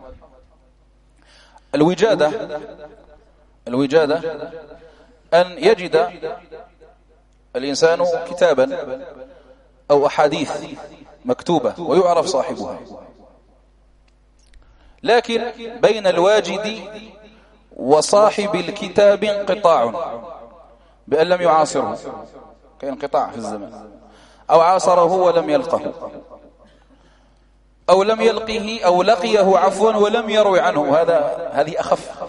الوجادة أن يجد الإنسان كتابا أو أحاديث مكتوبة ويعرف صاحبها، لكن بين الواجد وصاحب الكتاب انقطاع بأن لم يعاصره، كانقطاع في الزمن، أو عاصره ولم يلقه، أو لم يلقه أو لقيه عفوا ولم يروي عنه. هذه أخف.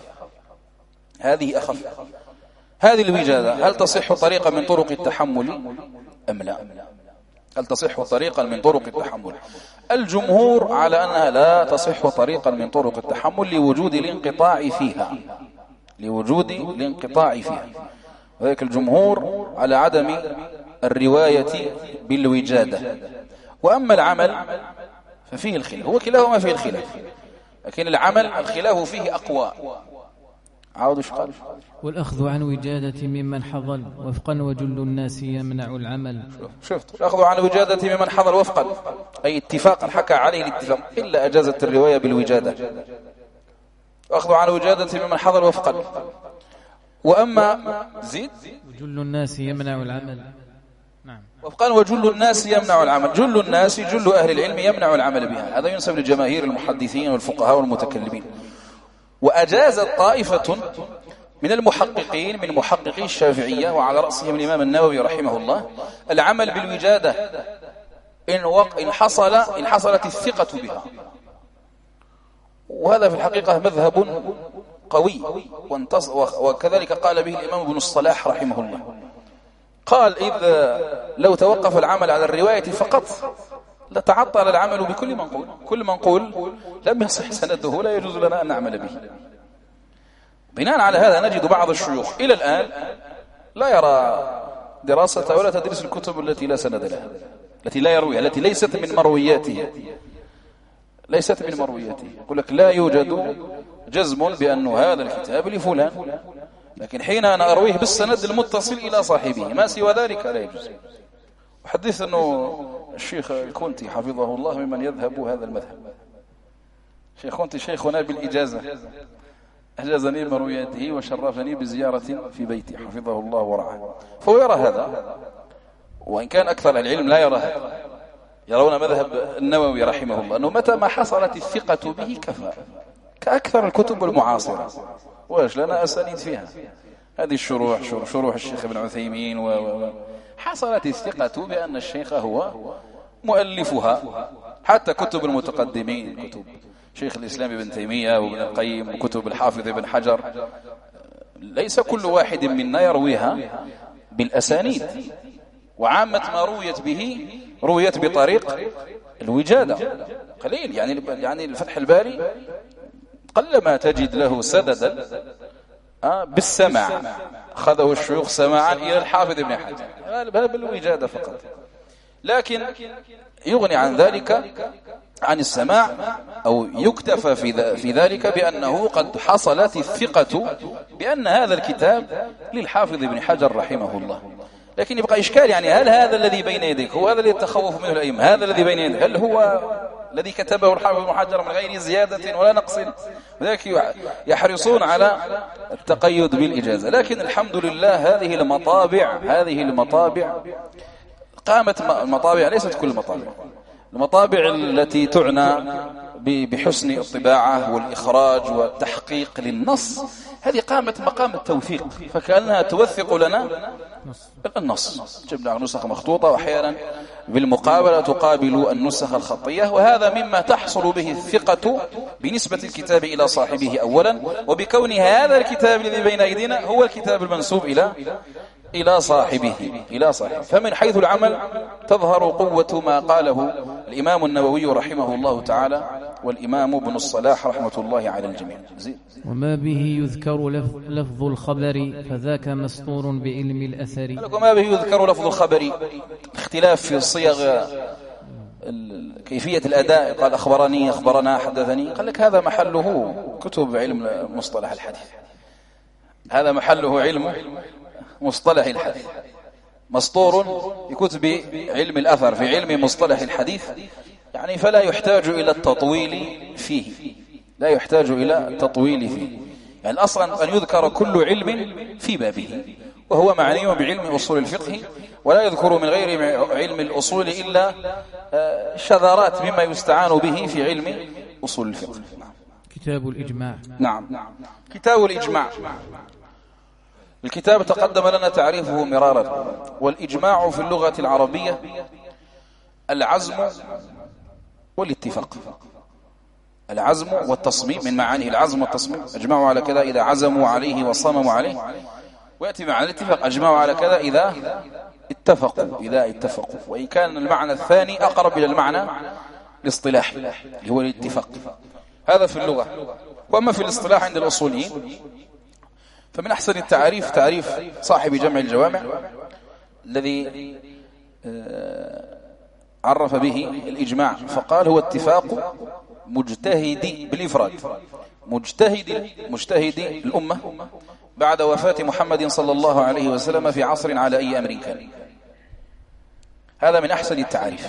هذه الوجادة هل تصح طريقا من طرق التحمل أم لا؟ هل تصح طريقا من طرق التحمل؟ الجمهور على أنها لا تصح طريقا من طرق التحمل لوجود الانقطاع فيها. وذلك الجمهور على عدم الرواية بالوجادة. وأما العمل ففيه الخلاف، هو كلاهما فيه الخلاف، لكن العمل الخلاف فيه أقوى. عاودوا قال والأخذ عن وجادة ممن حضل وفقا وجل الناس يمنع العمل. شفت الأخذ عن وجادة ممن حضل وفقا أي اتفاقا حكى عليه الاتفاق، إلا أجازت الرواية بالوجادة. أخذ عن وجادة ممن حضل وفقا. وأما زيد وجل الناس يمنع العمل. نعم. وفقا وجل الناس يمنع العمل. جل الناس جل أهل العلم يمنع العمل بها، هذا ينسب لجماهير المحدثين والفقهاء والمتكلمين. وأجازت طائفة من المحققين من محققي الشافعية وعلى رأسهم الإمام النووي رحمه الله العمل بالوجادة إن حصلت الثقة بها. وهذا في الحقيقة مذهب قوي، وكذلك قال به الإمام ابن الصلاح رحمه الله. قال إذا لو توقف العمل على الرواية فقط لتعطل العمل بكل منقول، كل منقول لم يصح سنده لا يجوز لنا أن نعمل به. بناء على هذا نجد بعض الشيوخ إلى الآن لا يرى دراسة ولا تدريس الكتب التي لا سند لها، التي لا يرويها، التي ليست من مروياته، ليست من مرويته. يقول لك لا يوجد جزم بأن هذا الكتاب لفلان، لكن حين أنا أرويه بالسند المتصل إلى صاحبه، ما سوى ذلك لا يجوز. وحديث أنه الشيخ الكونتي حفظه الله ممن يذهب هذا المذهب. الشيخ كونتي شيخنا بالإجازة، أجازني مروياته وشرفني بزيارة في بيتي حفظه الله ورعاه، فهو يرى هذا، وإن كان أكثر العلم لا يرى هذا، يرون مذهب النووي رحمه الله أنه متى ما حصلت الثقة به كفى، كأكثر الكتب المعاصرة، وإيش لنا أسانيد فيها، هذه شروح الشيخ ابن عثيمين حصلت الثقة بأن الشيخ هو مؤلفها، حتى كتب المتقدمين، كتب شيخ الإسلام ابن تيمية وابن القيم وكتب الحافظ ابن حجر، ليس كل واحد منا يرويها بالأسانيد، وعامة ما رويت به رويت بطريق الوجادة قليل، يعني الفتح الباري قلما تجد له سددا بالسمع، أخذه الشيوخ سماعا إلى الحافظ ابن حجر، غالبا بالوجادة فقط، لكن يغني عن ذلك عن السماع، أو يكتفى في ذلك بأنه قد حصلت الثقة بأن هذا الكتاب للحافظ ابن حجر رحمه الله. لكن يبقى إشكال، يعني هل هذا الذي بين يديك هو هذا الذي يتخوف منه الأئمة؟ هذا الذي بين يديك هل هو الذي كتبه الحافظ ابن حجر من غير زيادة ولا نقص؟ لذلك يحرصون على التقيد بالإجازة. لكن الحمد لله هذه المطابع قامت، المطابع ليست كل المطابع التي تعنى بحسن الطباعة والإخراج والتحقيق للنص، هذه قامت مقام التوثيق، فكأنها توثق لنا النص. جبنا نسخ مخطوطة، وأحيانا بالمقابلة تقابل النسخ الخطية، وهذا مما تحصل به الثقة بنسبة الكتاب إلى صاحبه أولا، وبكون هذا الكتاب الذي بين أيدينا هو الكتاب المنسوب إلى صاحبه. فمن حيث العمل تظهر قوة ما قاله الإمام النووي رحمه الله تعالى والإمام ابن الصلاح رحمة الله على الجميع. وما به يذكر لفظ الخبر فذاك مسطور بعلم الأثر. وما به يذكر لفظ الخبر، اختلاف في الصيغ، كيفية الأداء، قال أخبرني، أخبرنا، حدثني، قال لك هذا محله كتب علم مصطلح الحديث، هذا محله علم مصطلح الحديث، مسطور بكتب علم الأثر في علم مصطلح الحديث، يعني فلا يحتاج إلى التطويل فيه، يعني أصلا أن يذكر كل علم في بابه، وهو معني بعلم أصول الفقه، ولا يذكر من غير علم الأصول إلا شذرات مما يستعان به في علم أصول الفقه. كتاب الإجماع. نعم، كتاب الإجماع. الكتاب تقدم لنا تعريفه مرارا، والإجماع في اللغة العربية العزم والاتفاق، العزم والتصميم، من معانيه العزم والتصميم، أجمعوا على كذا إذا عزموا عليه وصمموا عليه، ويأتي معنى الاتفاق، أجمعوا على كذا إذا اتفقوا، وإن كان المعنى الثاني أقرب إلى المعنى الاصطلاحي اللي هو الاتفاق، هذا في اللغة. وأما في الاصطلاح عند الأصوليين فمن أحسن التعريف تعريف صاحب جمع الجوامع الذي عرف به الإجماع، فقال هو اتفاق مجتهدي بالإفراد، مجتهدي الأمة بعد وفاة محمد صلى الله عليه وسلم في عصر على أي أمر كان. هذا من أحسن التعريف.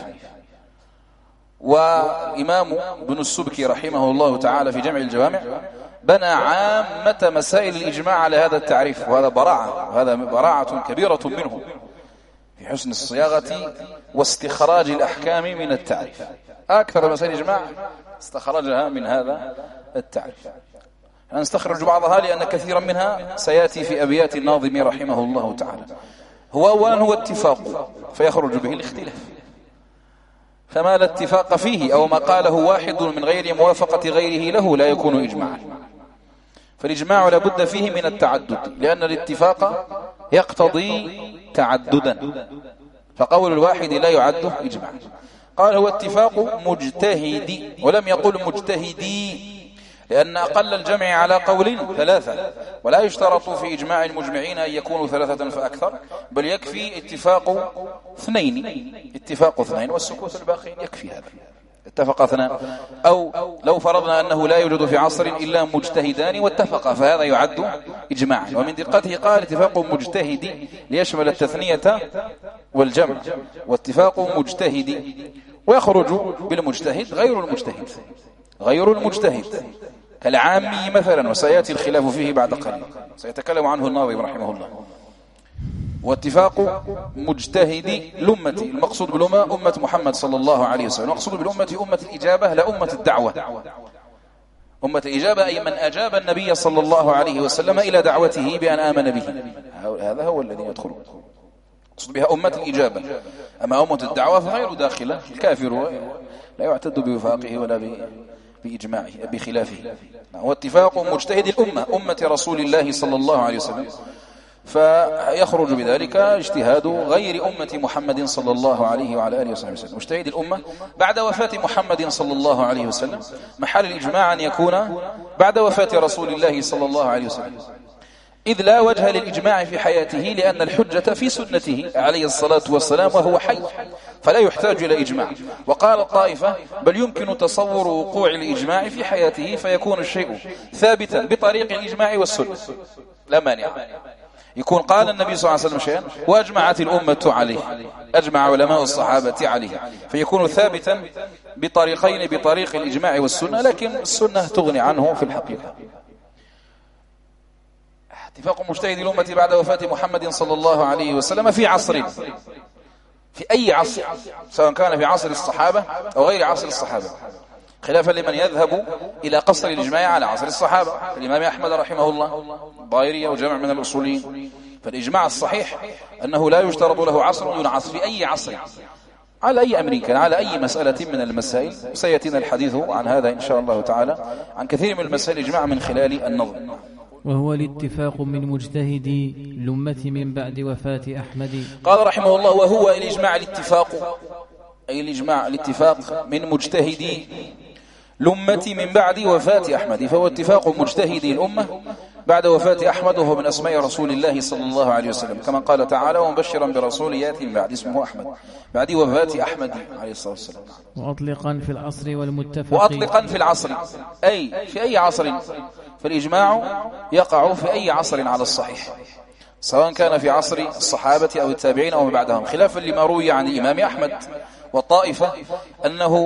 والإمام ابن السبكي رحمه الله تعالى في جمع الجوامع بنى عامة مسائل الإجماع على هذا التعريف، وهذا براعة كبيرة منه في حسن الصياغة واستخراج الأحكام من التعريف. أكثر مسائل الإجماع استخرجها من هذا التعريف. نستخرج بعضها لأن كثيرا منها سيأتي في أبيات الناظم رحمه الله تعالى. هو اتفاق فيخرج به الاختلاف، فما لا اتفاق فيه أو ما قاله واحد من غير موافقة غيره له لا يكون إجماعا. فالإجماع لابد فيه من التعدد، لأن الاتفاق يقتضي تعددا، فقول الواحد لا يعد إجماعا. قال هو اتفاق مجتهدي، ولم يقل مجتهدي، لأن أقل الجمع على قول 3، ولا يشترط في إجماع المجمعين أن يكونوا 3 فأكثر، بل يكفي اتفاق 2 والسكوت الباقين يكفي هذا. اتفق اثنان. أو لو فرضنا أنه لا يوجد في عصر إلا مجتهدان واتفقا فهذا يعد إجماعا. ومن دقته قال اتفاق مجتهد ليشمل التثنية والجمع، واتفاق مجتهد، ويخرج بالمجتهد غير المجتهد كالعامي مثلا، وسيأتي الخلاف فيه بعد قليل، سيتكلم عنه الناظم رحمه الله. واتفاق مجتهد الأمة، المقصود بالأمة أمة محمد صلى الله عليه وسلم، المقصود بالأمة أمة الإجابة لا أمة الدعوة. أمة الإجابة أي من أجاب النبي صلى الله عليه وسلم إلى دعوته بأن آمن به، هذا هو الذي يدخل، مقصود بها أمة الإجابة. أما أمة الدعوة فغير داخلة، الكافر لا يعتد بوفاقه ولا بإجماعه بخلافه. واتفاق مجتهد الأمة أمة رسول الله صلى الله عليه وسلم، فيخرج بذلك اجتهاد غير أمة محمد صلى الله عليه وعلى آله وسلم. مجتهد الأمة بعد وفاة محمد صلى الله عليه وسلم، محل الإجماع أن يكون بعد وفاة رسول الله صلى الله عليه وسلم، إذ لا وجه للإجماع في حياته، لأن الحجة في سنته عليه الصلاة والسلام وهو حي، فلا يحتاج إلى إجماع. وقال الطائفة بل يمكن تصور وقوع الإجماع في حياته، فيكون الشيء ثابتا بطريق الإجماع والسنة لا مانع. يكون قال النبي صلى الله عليه وسلم شيئا وأجمعت الأمة عليه، أجمع علماء الصحابة عليه، فيكون ثابتا بطريقين، بطريق الإجماع والسنة، لكن السنة تغني عنه في الحقيقة. اتفاق مجتهد الأمة بعد وفاة محمد صلى الله عليه وسلم في عصر، في أي عصر، سواء كان في عصر الصحابة أو غير عصر الصحابة، خلافا لمن يذهب إلى قصر الإجماع على عصر الصحابة، الإمام أحمد رحمه الله، ضايرية وجمع من الأصوليين. فالإجماع الصحيح أنه لا يشترط له عصر دون عصر، في أي عصر على أي أمر كان، على أي مسألة من المسائل. سيأتينا الحديث عن هذا إن شاء الله تعالى، عن كثير من المسائل إجماع من خلال النظم. وهو الاتفاق من مجتهدي الأمة من بعد وفاة أحمد. قال رحمه الله وهو الإجماع الاتفاق، أي الإجماع الاتفاق من مجتهدي الأمة من بعد وفاة أحمد، فهو اتفاق مجتهدي الأمة بعد وفاة أحمد، وهو من أسماء رسول الله صلى الله عليه وسلم، كما قال تعالى ومبشرا برسول يأتي من بعد اسمه أحمد، بعد وفاة أحمد عليه الصلاة والسلام. وأطلقا في العصر والمتفق، وأطلقا في العصر أي في أي عصر، فالإجماع يقع في أي عصر على الصحيح، سواء كان في عصر الصحابة أو التابعين أو بعدهم، خلافا لما روي عن الإمام أحمد والطائفة أنه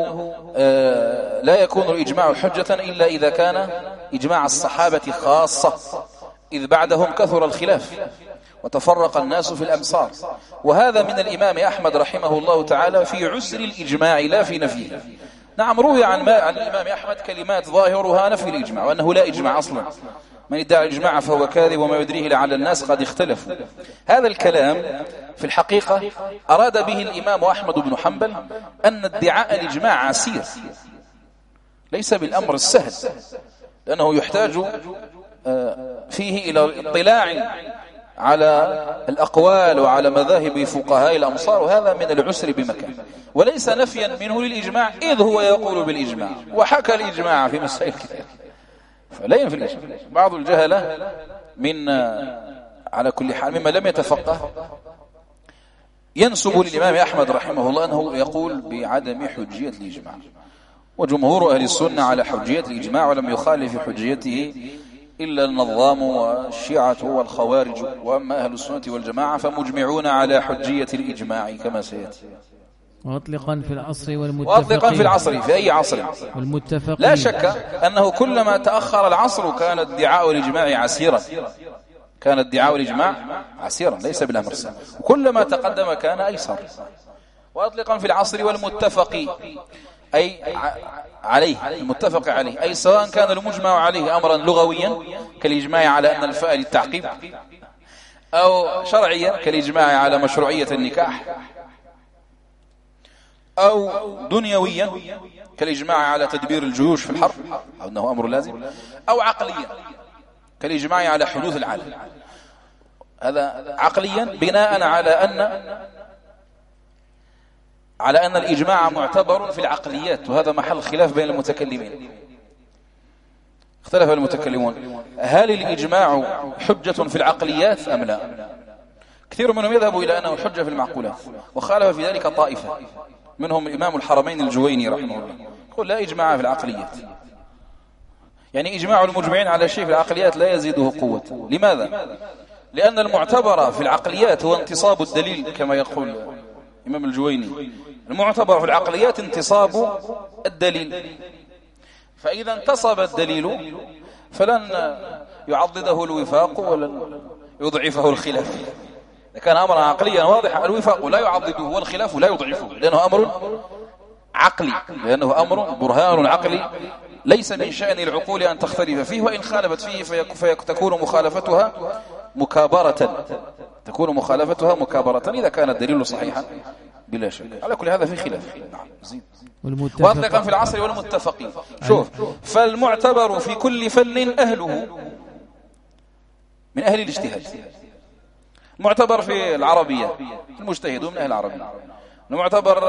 لا يكون الإجماع حجة إلا إذا كان إجماع الصحابة خاصة، إذ بعدهم كثر الخلاف وتفرق الناس في الأمصار. وهذا من الإمام أحمد رحمه الله تعالى في عسر الإجماع لا في نفيه. نعم روي عن الإمام أحمد كلمات ظاهرها نفي الإجماع، وأنه لا إجماع أصلا، من ادعى الإجماع فهو كاذب وما يدريه لعل الناس قد اختلفوا. هذا الكلام في الحقيقة أراد به الإمام أحمد بن حنبل أن ادعاء الإجماع عسير، ليس بالأمر السهل، لأنه يحتاج فيه إلى اطلاع على الأقوال وعلى مذاهب فقهاء الأمصار، وهذا من العسر بمكان، وليس نفيا منه للإجماع، إذ هو يقول بالإجماع وحكى الإجماع في مسائل كثيرة، فلا ينفي الإجماع. بعض الجهلة من على كل حال مما لم يتفقه ينسب للإمام أحمد رحمه الله أنه يقول بعدم حجية الإجماع، وجمهور أهل السنة على حجية الإجماع، ولم يخالف حجيته إلا النظام والشيعة والخوارج، وأما أهل السنة والجماعة فمجمعون على حجية الإجماع كما سيأتي. وأطلقا في العصر والمتفق، وأطلقا في العصر في أي عصر، والمتفق لا شك أنه كلما تأخر العصر كان ادعاء الإجماع عسيرا، كان ادعاء الإجماع عسيرا ليس بالأمر السهل، وكلما تقدم كان أيسر. وأطلقا في العصر والمتفق أي عليه، المتفق عليه، أي سواء كان المجمع عليه أمرا لغويا كالإجماع على أن الفاء للتعقيب، أو شرعيا كالإجماع على مشروعية النكاح، أو دنيويا كالإجماع على تدبير الجيوش في الحرب أو أنه أمر لازم، أو عقليا كالإجماع على حدوث العالم. هذا عقليا بناء على أن الإجماع معتبر في العقليات، وهذا محل خلاف بين المتكلمين. اختلف المتكلمون هل الإجماع حجة في العقليات أم لا؟ كثير منهم يذهب إلى أنه حجة في المعقولات، وخالف في ذلك طائفة، منهم إمام الحرمين الجويني رحمه الله، يقول لا إجماع في العقليات. يعني إجماع المجمعين على شيء في العقليات لا يزيده قوة. لماذا؟ لأن المعتبر في العقليات هو انتصاب الدليل كما يقول إمام الجويني. المعتبر في العقليات انتصاب الدليل، فإذا انتصب الدليل فلن يعضده الوفاق ولن يضعفه الخلاف. إذا كان أمرا عقليا واضحا الوفاق لا يعضده والخلاف لا يضعفه، لأنه أمر عقلي، لأنه أمر برهان عقلي ليس من شأن العقول أن تختلف فيه، وإن خالفت فيه فتكون مخالفتها مكابرة، تكون مخالفتها مكابرة إذا كان الدليل صحيحا بلا شك. على كل هذا في خلاف. نعم زين. واطلقا في العصر والمتفقين. شوف، فالمعتبر في كل فن أهله من أهل الاجتهاد. المعتبر في العربية المجتهد من أهل العربية. المعتبر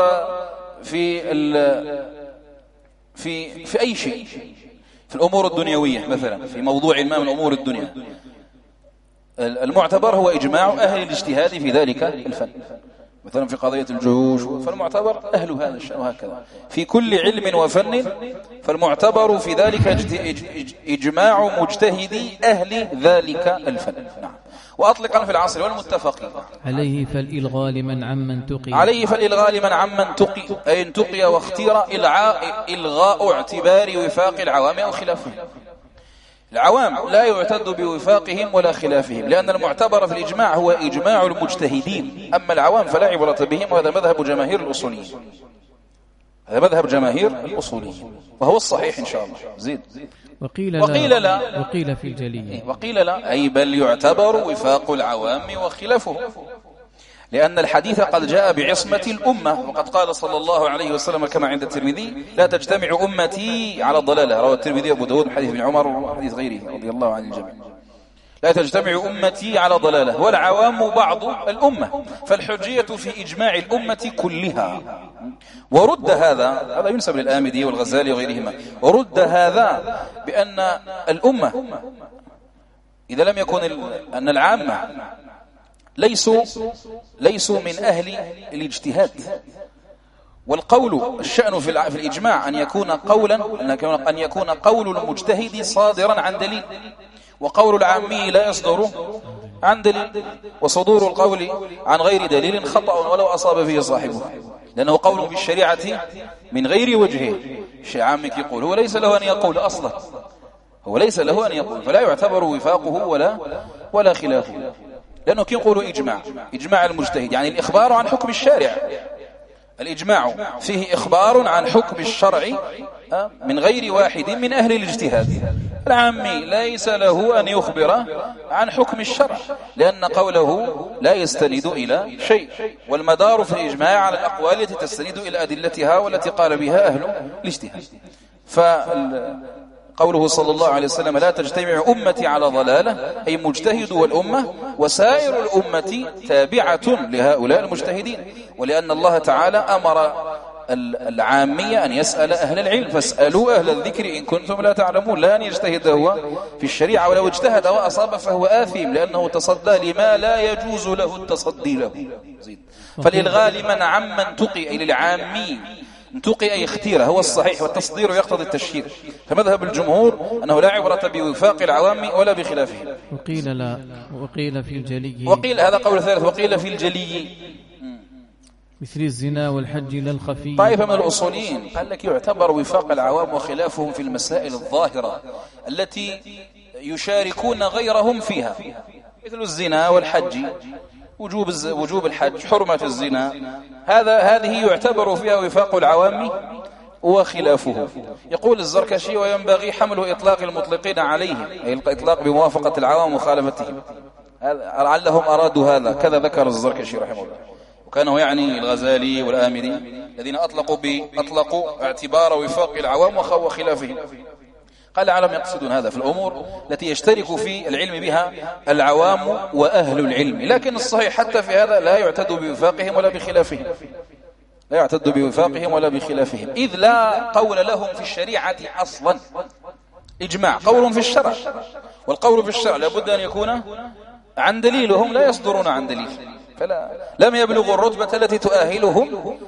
في أي شيء، في الأمور الدنيوية مثلا، في موضوع ما من أمور الدنيا، المعتبر هو إجماع أهل الاجتهاد في ذلك الفن. مثلا في قضية الجيوش، فالمعتبر أهل هذا الشأن، وهكذا في كل علم وفن. فالمعتبر في ذلك إجماع مجتهدي أهل ذلك الفن. نعم. وأطلقا في العصر والمتفقين. عليه فالإلغاء لمن عمن تقي. عليه فالإلغاء لمن عمن تقي، أي انتقي واختير إلغاء اعتبار وفاق العوام أو خلافهم. العوام لا يعتد بوفاقهم ولا خلافهم، لأن المعتبر في الإجماع هو إجماع المجتهدين، أما العوام فلا عبرة بهم، وهذا مذهب جماهير الأصوليين. هذا مذهب جماهير الأصوليين وهو الصحيح إن شاء الله. زيد. وقيل لا وقيل في الجلية. وقيل لا، أي بل يعتبر وفاق العوام وخلافهم، لأن الحديث قد جاء بعصمة الأمة، وقد قال صلى الله عليه وسلم كما عند الترمذي: لا تجتمع أمتي على الضلالة. رواه الترمذي وأبو داود من حديث ابن عمر وحديث غيره رضي الله عن الجميع. لا تجتمع أمتي على ضلالة، والعوام بعض الأمة، فالحجية في إجماع الأمة كلها. ورد هذا ينسب للآمدي والغزالي وغيرهما، ورد هذا بأن الأمة إذا لم يكن أن العامة ليسوا من أهل الاجتهاد. والقول الشأن في الإجماع أن يكون قول المجتهد صادرا عن دليل، وقول العامي لا يصدر عن دليل، وصدور القول عن غير دليل خطأ ولو أصاب فيه صاحبه، لأنه قول بالشريعة من غير وجهه. الشيء عامك يقول هو ليس له أن يقول أصلا، هو ليس له أن يقول، فلا يعتبر وفاقه ولا خلافه، لأنه كي يقول إجماع المجتهد يعني الإخبار عن حكم الشارع. الإجماع فيه إخبار عن حكم الشرع من غير واحد من أهل الاجتهاد. العامي ليس له أن يخبر عن حكم الشرع، لأن قوله لا يستند إلى شيء، والمدار في الإجماع على الأقوال التي تستند إلى أدلتها والتي قال بها أهل الاجتهاد. قوله صلى الله عليه وسلم: لا تجتمع أمتي على ضلالة، أي مجتهد والأمة، وسائر الأمة تابعة لهؤلاء المجتهدين. ولأن الله تعالى أمر العامية أن يسأل أهل العلم: فاسألوا أهل الذكر إن كنتم لا تعلمون. لا أن يجتهد هو في الشريعة، ولو اجتهد وأصاب فهو آثم، لأنه تصدى لما لا يجوز له التصدي له. فالإلغاء لمن عمن تقي، أي للعامي انتقي أي اختيره، هو الصحيح، والتصدير يقتضي التشهير. فمذهب الجمهور أنه لا عبرة بوفاق العوام ولا بخلافه. وقيل لا، وقيل في الجلي. وقيل، هذا قول ثالث، وقيل في الجلي مثل الزنا والحج لا الخفي. طائفة من الأصوليين قال لك يعتبر وفاق العوام وخلافهم في المسائل الظاهرة التي يشاركون غيرهم فيها، مثل الزنا والحج، وجوب الحج، حرمة الزنا، هذه يعتبر فيها وفاق العوام وخلافه. يقول الزركشي: وينبغي حمل إطلاق المطلقين عليه، أي الإطلاق بموافقة العوام ومخالفتهم. لعلهم أرادوا هذا، كذا ذكر الزركشي رحمه الله، وكانوا يعني الغزالي والآمدي الذين أطلقوا اعتبار وفاق العوام وخلافهم. قال لعلهم يقصدون هذا في الأمور التي يشترك في العلم بها العوام وأهل العلم، لكن الصحيح حتى في هذا لا يعتد بوفاقهم ولا بخلافهم، لا يعتد بوفاقهم ولا بخلافهم، إذ لا قول لهم في الشريعة أصلا. إجماع قول في الشرع، والقول في الشرع لابد أن يكون عن دليل، وهم لا يصدرون عن دليل، فلا لم يبلغوا الرتبة التي تؤهلهم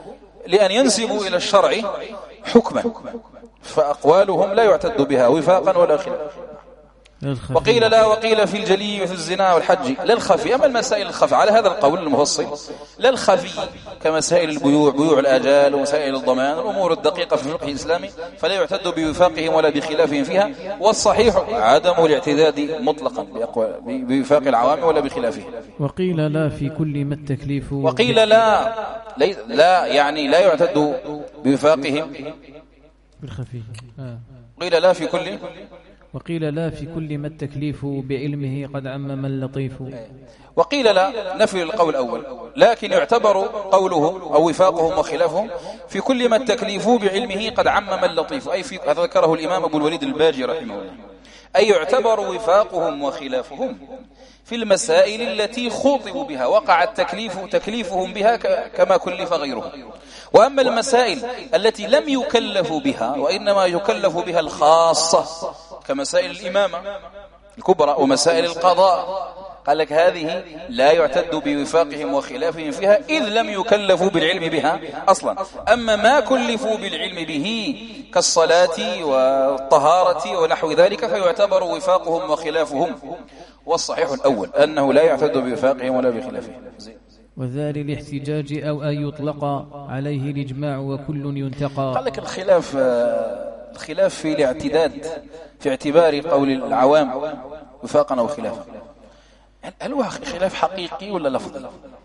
لأن ينسبوا إلى الشرع حكما، فأقوالهم لا يعتد بها وفاقا ولا خلاف. وقيل لا، وقيل في الجلي وفي الزنا والحج لا الخفي. أما المسائل الخفي على هذا القول المفصل لا الخفي كمسائل البيوع، بيوع الآجال ومسائل الضمان، الأمور الدقيقة في الفقه الإسلامي فلا يعتد بوفاقهم ولا بخلافهم فيها. والصحيح عدم الاعتداد مطلقا بوفاق العوام ولا بخلافهم. وقيل لا في كل ما التكليف، وقيل لا يعني لا يعتد بوفاقهم بالخفي. قيل لا في كل، وقيل لا في كل ما التكليف بعلمه قد عمم اللطيف. وقيل لا نفي القول الأول، لكن يعتبر قولهم أو وفاقهم وخلافهم في كل ما التكليف بعلمه قد عمم اللطيف، أي في هذا ذكره الإمام أبو الوليد الباجي رحمه الله، أي يعتبر وفاقهم وخلافهم في المسائل التي خوطبوا بها وقع تكليفهم بها كما كلف غيرهم. وأما المسائل التي لم يكلفوا بها وإنما يكلف بها الخاصة كمسائل الإمامة الكبرى ومسائل القضاء، قال لك هذه لا يعتد بوفاقهم وخلافهم فيها إذ لم يكلفوا بالعلم بها أصلا. أما ما كلفوا بالعلم به كالصلاة والطهارة ونحو ذلك فيعتبر وفاقهم وخلافهم. والصحيح الأول أنه لا يعتد بوفاقهم ولا بخلافهم. وذال الاحتجاج أو أن يطلق عليه الإجماع وكل ينتقى. قال لك الخلاف في الاعتداد في اعتبار قول العوام وفاقا أو خلافا، هل هو خلاف حقيقي ولا لفظي؟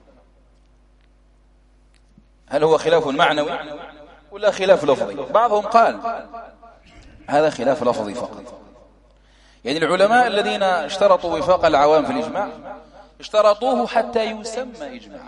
هل هو خلاف معنوي ولا خلاف لفظي؟ بعضهم قال هذا خلاف لفظي فقط. يعني العلماء الذين اشترطوا وفاق العوام في الإجماع اشترطوه حتى يسمى إجماعا،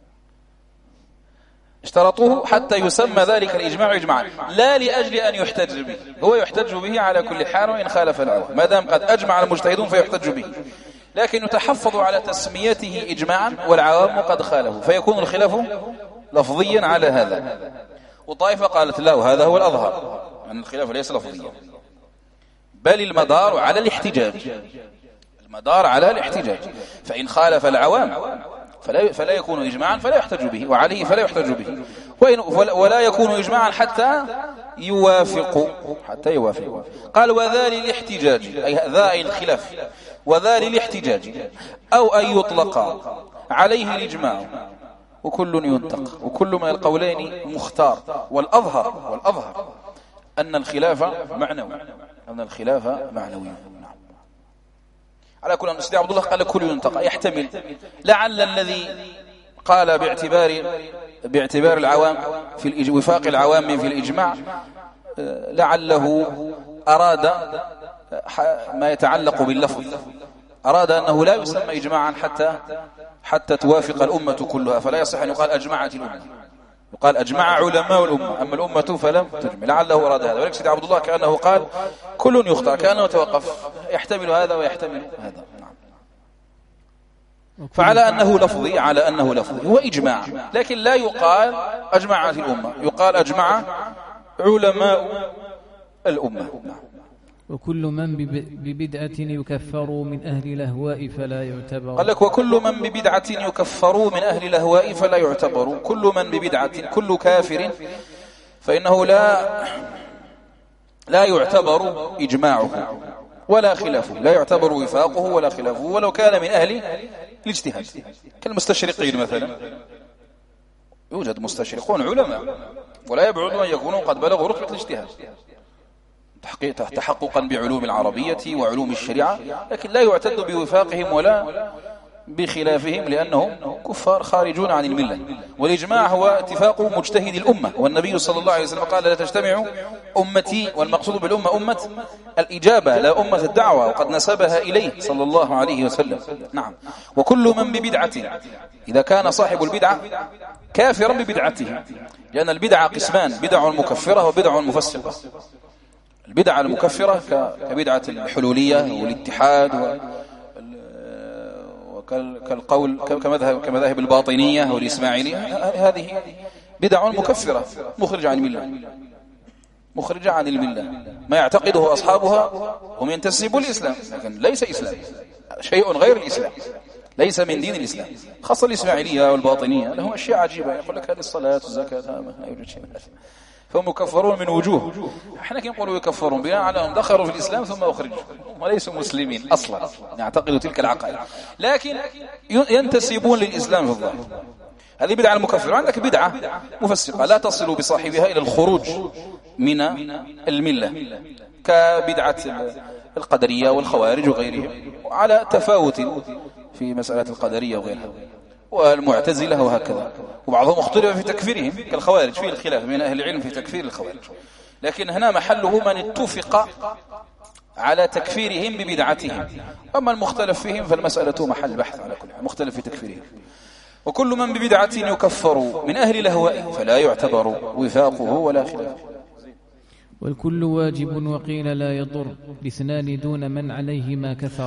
اشترطوه حتى يسمى ذلك الإجماع إجماعا، لا لأجل أن يحتج به. هو يحتج به على كل حال وإن خالف العوام، ما دام قد أجمع المجتهدون فيحتج به، لكن يتحفظ على تسميته إجماعا والعوام قد خالفوا، فيكون الخلاف لفظيا على هذا. وطائفة قالت لا، وهذا هو الأظهر أن الخلاف ليس لفظيا بل المدار على الاحتجاج، المدار على الاحتجاج، فإن خالف العوام فلا يكون إجماعا فلا يحتج به، وعليه فلا يحتج به، ولا يكون إجماعا حتى يوافق. قال وذال الاحتجاج أي ذا الخلاف، وذال الاحتجاج أو أن يطلق عليه الإجماع وكل ينتق، وكل من القولين مختار. والأظهر أن الخلاف معنوي، على كل أن سيدي عبد الله قال كل ينتقى، يحتمل لعل الذي قال باعتبار العوام في وفاق العوام في الإجماع لعله أراد ما يتعلق باللفظ، أراد أنه لا يسمى إجماعا حتى توافق الأمة كلها، فلا يصح أن يقال أجمعت الأمة، يقال أجمع علماء الأمة، أما الأمة فلم تجمع، لعله أراد هذا. ولكن سيدي عبد الله كأنه قال كل يخطأ، كأنه توقف، يحتمل هذا ويحتمل هذا. فعلى أنه لفظي، هو إجماع، لكن لا يقال أجمعت الأمة، يقال أجمع علماء الأمة. وكل من ببدعة يكفر من أهل الأهواء فلا يعتبر. قال لك وكل من ببدعة يكفر من أهل الأهواء فلا يعتبر. كل من ببدعة، كل كافر فإنه لا يعتبر إجماعه ولا خلافه، لا يعتبر وفاقه ولا خلافه، ولو كان من أهل الاجتهاد كالمستشرقين مثلا. يوجد مستشرقون علماء ولا يبعد أن يكونوا قد بلغوا رتبة الاجتهاد تحققا بعلوم العربية وعلوم الشريعة، لكن لا يعتد بوفاقهم ولا بخلافهم لأنهم كفار خارجون عن الملة. والإجماع هو اتفاق مجتهد الأمة، والنبي صلى الله عليه وسلم قال لا تجتمع أمتي، والمقصود بالأمة أمة الإجابة لا أمة الدعوة، وقد نسبها إليه صلى الله عليه وسلم. نعم. وكل من ببدعة، إذا كان صاحب البدعة كافرا ببدعته، لأن البدعة قسمان، بدع مكفرة وبدع مفسقة. البدعة المكفرة كبدعة الحلولية والاتحاد كالقول كمذاهب الباطنية والإسماعيلية، هذه بدع مكفرة مخرجة عن الملة، ما يعتقده أصحابها هم ينتسبوا الإسلام لكن ليس إسلام، شيء غير الإسلام، ليس من دين الإسلام. خاصة الإسماعيلية والباطنية لهم أشياء عجيبة، يقول لك هذه الصلاة والزكاة ما يوجد شيء من هذا، فهم مكفرون من وجوه. احنا كي نقولوا يكفرون بناء على أنهم دخلوا في الإسلام ثم أخرجوا وليسوا مسلمين أصلا، يعتقدوا تلك العقائد، لكن ينتسبون للإسلام في الظاهر. هذه بدعة المكفر. عندك بدعة مفسقة لا تصل بصاحبها إلى الخروج من الملة، كبدعة القدرية والخوارج وغيرهم، على تفاوت في مسألة القدرية وغيرها، والمعتزلة وهكذا. وبعضهم اختلف في تكفيرهم كالخوارج، فيه الخلاف بين أهل العلم في تكفير الخوارج، لكن هنا محله من اتفق على تكفيرهم ببدعتهم. أما المختلف فيهم فالمسألة محل بحث على كل حال، مختلف في تكفيرهم. وكل من ببدعة يكفر من أهل الأهواء فلا يعتبر وفاقه ولا خلافه. والكل واجب وقيل لا يضر، باثنان دون من عليه ما كثر.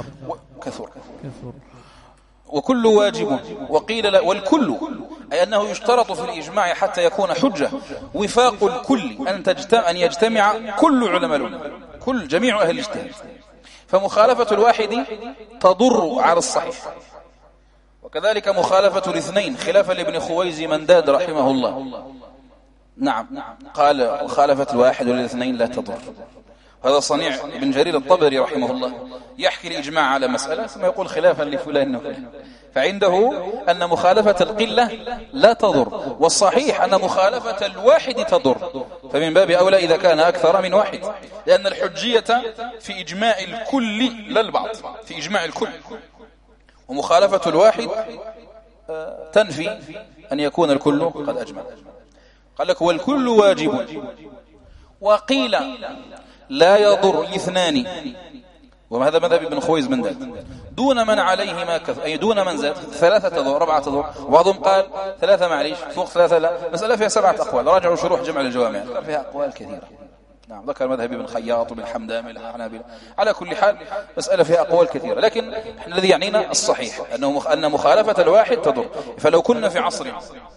وكل واجب وقيل لا، والكل أي أنه يشترط في الإجماع حتى يكون حجة وفاق الكل، أن يجتمع كل علماء الأمة، كل جميع أهل الاجتهاد. فمخالفة الواحد تضر على الصحيح، وكذلك مخالفة الاثنين خلافا لابن خويزي منداد رحمه الله. نعم، قال مخالفة الواحد والاثنين لا تضر. هذا صنيع ابن جرير الطبري رحمه الله، يحكي الإجماع على مسألة ثم يقول خلافا لفلان وفلان، فعنده أن مخالفة القلة لا تضر، والصحيح أن مخالفة الواحد تضر، فمن باب أولى إذا كان أكثر من واحد، لأن الحجية في إجماع الكل لا البعض، في إجماع الكل، ومخالفة الواحد تنفي أن يكون الكل قد أجمع. قال لك والكل واجب وقيل لا يضر الاثنان، وهذا مذهب ابن خويز منداد، دون من عليه ما كثر، أي دون من زاد، 3 تضر 4 تضر، وبعضهم قال 3 معليش، فوق 3 لا. مسألة فيها 7 أقوال، راجعوا شروح جمع الجوامع فيها أقوال كثيرة. نعم، ذكر مذهب ابن خياط وابن حمدان الحنابلة. على كل حال مسألة فيها أقوال كثيرة، لكن الذي يعنينا الصحيح أن مخالفة الواحد تضر. فلو كنا في عصر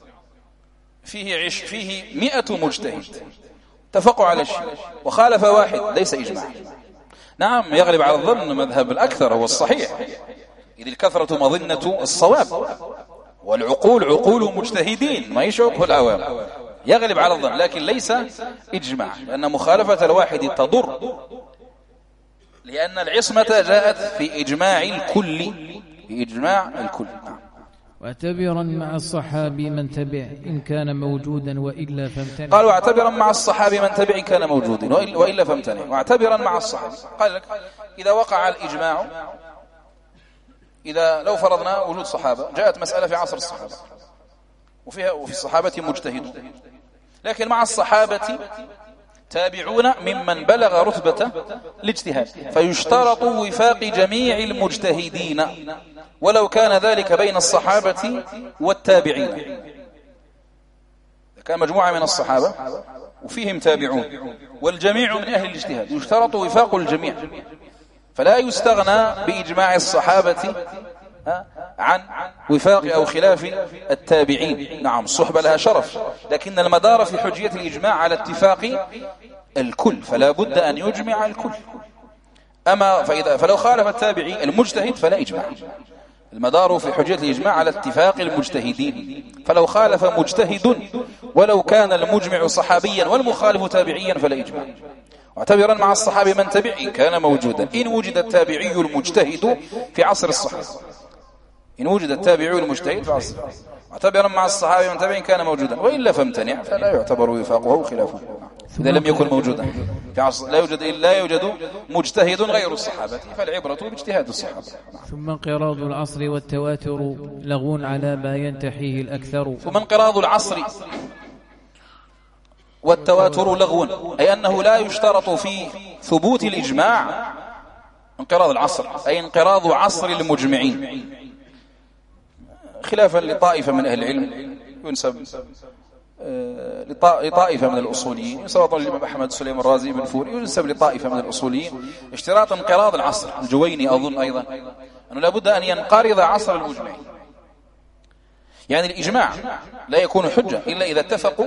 فيه 100 مجتهد اتفقوا على شيء وخالف واحد، ليس إجماع. نعم، يغلب على الظن مذهب الأكثر هو الصحيح، إذ الكثرة مظنة الصواب، والعقول عقول مجتهدين ما يشعقه العوام، يغلب على الظن، لكن ليس إجماع، لأن مخالفة الواحد تضر، لأن العصمة جاءت في إجماع الكل، في إجماع الكل. واعتبرا مع الصحابي من تبع إن كان موجودا وإلا فامتنع. قال واعتبرا مع الصحابي من تبع إن كان موجودا وإلا فامتنع. واعتبرا مع الصحابي، قال لك إذا وقع الإجماع، إذا لو فرضنا وجود صحابة، جاءت مسألة في عصر الصحابة وفي الصحابة مجتهدون، لكن مع الصحابة تابعون ممن بلغ رتبة الاجتهاد، فيشترط وفاق جميع المجتهدين ولو كان ذلك بين الصحابة والتابعين. كان مجموعة من الصحابة وفيهم تابعون والجميع من أهل الاجتهاد، يشترط وفاق الجميع، فلا يستغنى بإجماع الصحابة عن وفاق أو خلاف التابعين. نعم، الصحبة لها شرف، لكن المدار في حجية الإجماع على اتفاق الكل، فلا بد أن يجمع الكل. أما فلو خالف التابعي المجتهد فلا إجماع، المدار في حجية الإجماع على اتفاق المجتهدين، فلو خالف مجتهد ولو كان المجمع صحابيا والمخالف تابعيا فلا إجماع. واعتبرا مع الصحابي من تبع إن كان موجودا، إن وجد التابعي المجتهد في عصر الصحابة، إن وجد التابعي المجتهد في عصر الصحابة، واعتبرا مع الصحابي من تبع إن كان موجودا وإلا فامتنع، فلا يعتبر وفاقه خلافه إذا لم يكن موجودا في عصر. لا يوجد مجتهد غير الصحابة، فالعبرة باجتهاد الصحابة. ثم انقراض العصر والتواتر لغو على ما ينتحيه الأكثر. ثم انقراض العصر والتواتر لغو، أي أنه لا يشترط في ثبوت الإجماع انقراض العصر، أي انقراض عصر المجمعين، خلافا لطائفة من أهل العلم ينسب لطائفة من الأصوليين، سواء الإمام أحمد سليم الرازي بن فوري، ينسب لطائفة من الأصوليين اشتراط انقراض العصر. الجويني أظن أيضا أنه لابد أن ينقرض عصر المجمعين، يعني الإجماع لا يكون حجة إلا إذا اتفقوا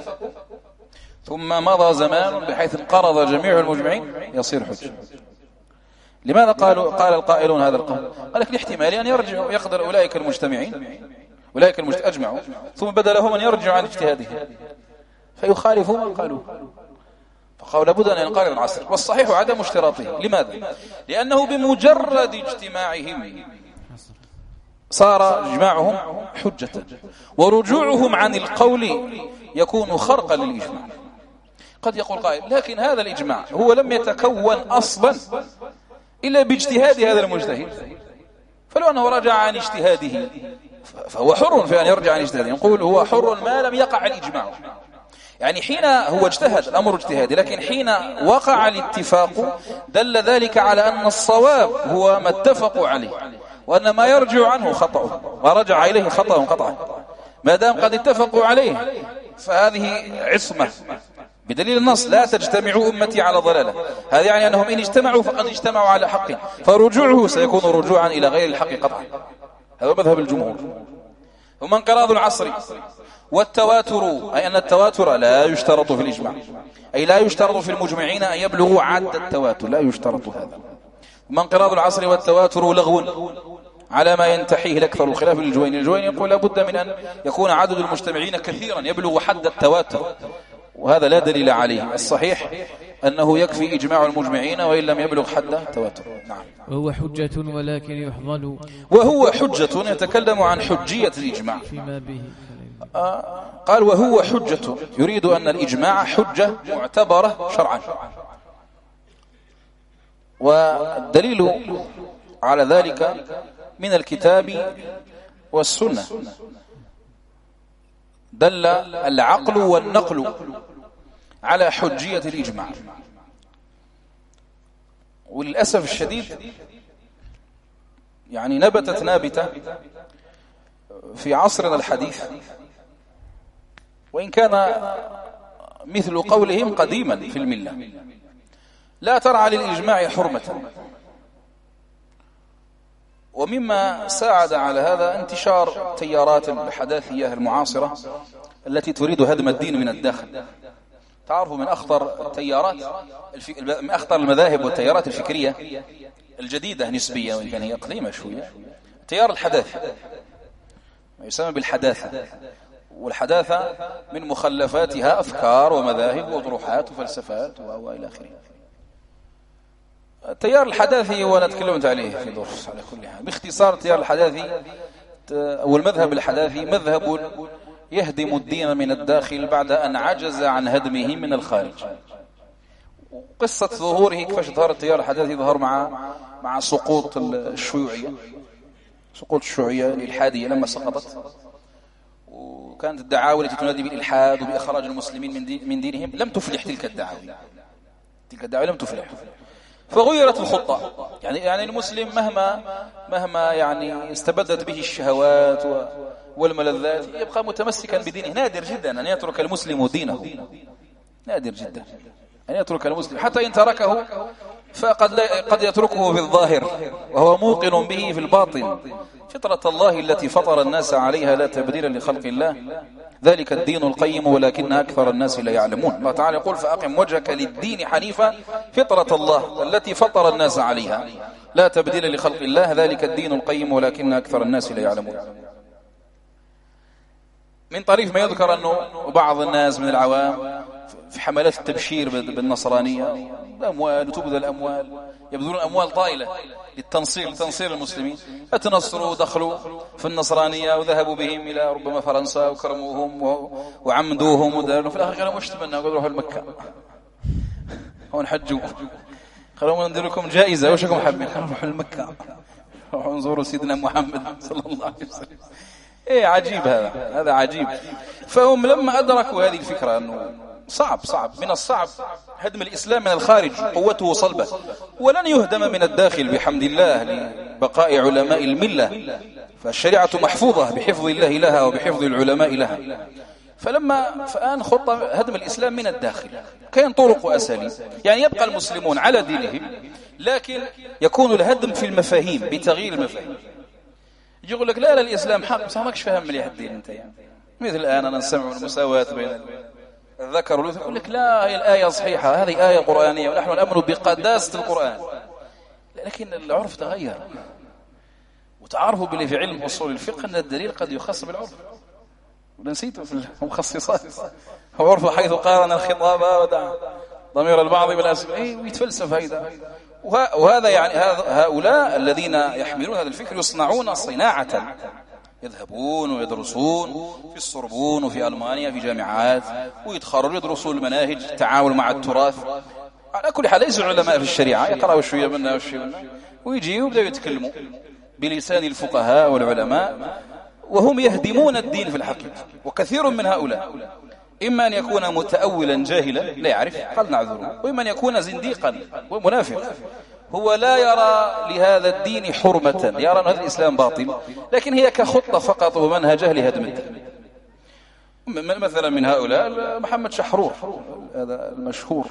ثم مضى زمان بحيث انقرض جميع المجمعين يصير حجة. لماذا قال القائلون هذا القول؟ قال لك لاحتمال أن يرجعوا يقدر أولئك المجتمعين أولئك أجمعوا ثم بدا لهم أن يرجعوا عن اجتهاده فيخالفوا ما قالوا، فقالوا لابد أن ينقرض العصر. والصحيح عدم اشتراطه. لماذا؟ لأنه بمجرد اجتماعهم صار اجماعهم حجة، ورجوعهم عن القول يكون خرقا للإجماع. قد يقول قائل لكن هذا الإجماع هو لم يتكون أصلا إلا باجتهاد هذا المجتهد، فلو أنه رجع عن اجتهاده فهو حر في أن يرجع عن اجتهاده. نقول هو حر ما لم يقع الإجماع، يعني حين هو اجتهد الأمر اجتهادي، لكن حين وقع الاتفاق دل ذلك على أن الصواب هو ما اتفقوا عليه، وأن ما يرجع عنه خطأ ورجع إليه خطأ قطعا. ما دام قد اتفقوا عليه فهذه عصمة بدليل النص: لا تجتمع أمتي على ضلالة. هذا يعني أنهم إن اجتمعوا فقد اجتمعوا على حق، فرجوعه سيكون رجوعا إلى غير الحق قطعا. هذا مذهب الجمهور. ثم انقراض العصر والتواتر، أي أن التواتر لا يشترط في الإجماع، أي لا يشترط في المجمعين أن يبلغوا عد التواتر، لا يشترط هذا. ثم انقراض العصر والتواتر لغو على ما ينتحيه الأكثر، الخلاف للجويني. الجويني يقول لابد من أن يكون عدد المجتمعين كثيرا يبلغ حد التواتر، وهذا لا دليل عليه. الصحيح أنه يكفي إجماع المجمعين وإن لم يبلغ حد التواتر. نعم. وهو حجة ولكن يحضل. وهو حجة يتكلم عن حجية الإجماع فيما به قال وهو حجة، يريد أن الإجماع حجة معتبرة شرعا. والدليل على ذلك من الكتاب والسنة. دل العقل والنقل على حجية الإجماع. وللأسف الشديد يعني نبتت نابتة في عصرنا الحديث، وإن كان مثل قولهم قديما في الملة، لا ترعى للإجماع حرمة. ومما ساعد على هذا انتشار تيارات الحداثية المعاصرة التي تريد هدم الدين من الداخل. تعرفوا من أخطر التيارات من أخطر المذاهب والتيارات الفكرية الجديدة نسبيا، وإن كان هي قديمة شوية، تيار الحداثة، ما يسمى بالحداثة. والحداثة من مخلفاتها أفكار ومذاهب وطروحات وفلسفات وإلى آخره. التيار الحداثي وأنا تكلمت عليه في دروس على كل حال. باختصار التيار الحداثي أو المذهب الحداثي مذهب يهدم الدين من الداخل بعد أن عجز عن هدمه من الخارج. قصة ظهوره كيف ظهر التيار الحداثي؟ ظهر مع سقوط الشيوعية، سقوط الشيوعية الإلحادية لما سقطت، وكانت الدعاوى التي تنادي بالإلحاد وبإخراج المسلمين من دينهم لم تفلح. تلك الدعاوى لم تفلح، فغيرت الخطة. يعني المسلم مهما يعني استبدت به الشهوات والملذات يبقى متمسكا بدينه. نادر جدا أن يترك المسلم دينه، نادر جدا أن يترك المسلم، حتى إن تركه فقد يتركه في الظاهر وهو موقن به في الباطن. فطرة الله التي فطر الناس عليها لا تبديل لخلق الله، ذلك الدين القيم ولكن أكثر الناس لا يعلمون. الله تعالى يقول فأقم وجهك للدين حنيفا فطرة الله التي فطر الناس عليها لا تبديل لخلق الله، ذلك الدين القيم ولكن أكثر الناس لا يعلمون. من طريف ما يذكر أنه بعض الناس من العوام في حملات التبشير بالنصرانية الأموال وتبذل الأموال، يبذلون أموال طائلة لتنصير المسلمين، فتنصروا ودخلوا في النصرانية وذهبوا بهم إلى ربما فرنسا وكرموهم وعمدوهم وداروا، في الآخر قالوا وش تمنى؟ قالوا روحوا المكة هون حجوا، قالوا ندير لكم جائزة وشكم حابين؟ روحوا المكة، روحوا انظروا سيدنا محمد صلى الله عليه وسلم. ايه عجيب، هذا عجيب. فهم لما أدركوا هذه الفكرة أنه صعب من الصعب هدم الإسلام من الخارج، قوته صلبة، ولن يهدم من الداخل بحمد الله لبقاء علماء الملة، فالشريعة محفوظة بحفظ الله لها وبحفظ العلماء لها. فالآن خطة هدم الإسلام من الداخل، كاين طرق وأساليب، يعني يبقى المسلمون على دينهم لكن يكون الهدم في المفاهيم بتغيير المفاهيم. يقول لك لا الإسلام حق بس ماكش فاهم مليح الدين انت، يعني مثل الآن أنا نسمع المساواة بين الذكر والأنثى، يقول لك لا هي الآية صحيحة، هذه آية قرآنية ونحن نؤمن بقداسة القرآن. لكن العرف تغير، وتعرفوا باللي في علم أصول الفقه أن الدليل قد يخص بالعرف. ونسيته في المخصصات، هو عرف حيث قارن الخطاب ودع ضمير البعض بالاسم، ويتفلسف هيدا. وهذا يعني هؤلاء الذين يحملون هذا الفكر يصنعون صناعة، يذهبون ويدرسون في السوربون وفي ألمانيا في جامعات، ويتخرجوا يدرسون المناهج التعامل مع التراث. على كل حال ليسوا علماء في الشريعة، يقرأوا شوية منها وشوية منها، ويجيوا ويبدأوا يتكلموا بلسان الفقهاء والعلماء، وهم يهدمون الدين في الحقيقة. وكثير من هؤلاء إما أن يكون متأولا جاهلا لا يعرف قال نعذره، وإما أن يكون زنديقا ومنافق، هو لا يرى لهذا الدين حرمة، يرى أن هذا الإسلام باطل، لكن هي كخطة فقط ومنهجه لهدم الدين. مثلا من هؤلاء محمد شحرور، هذا المشهور،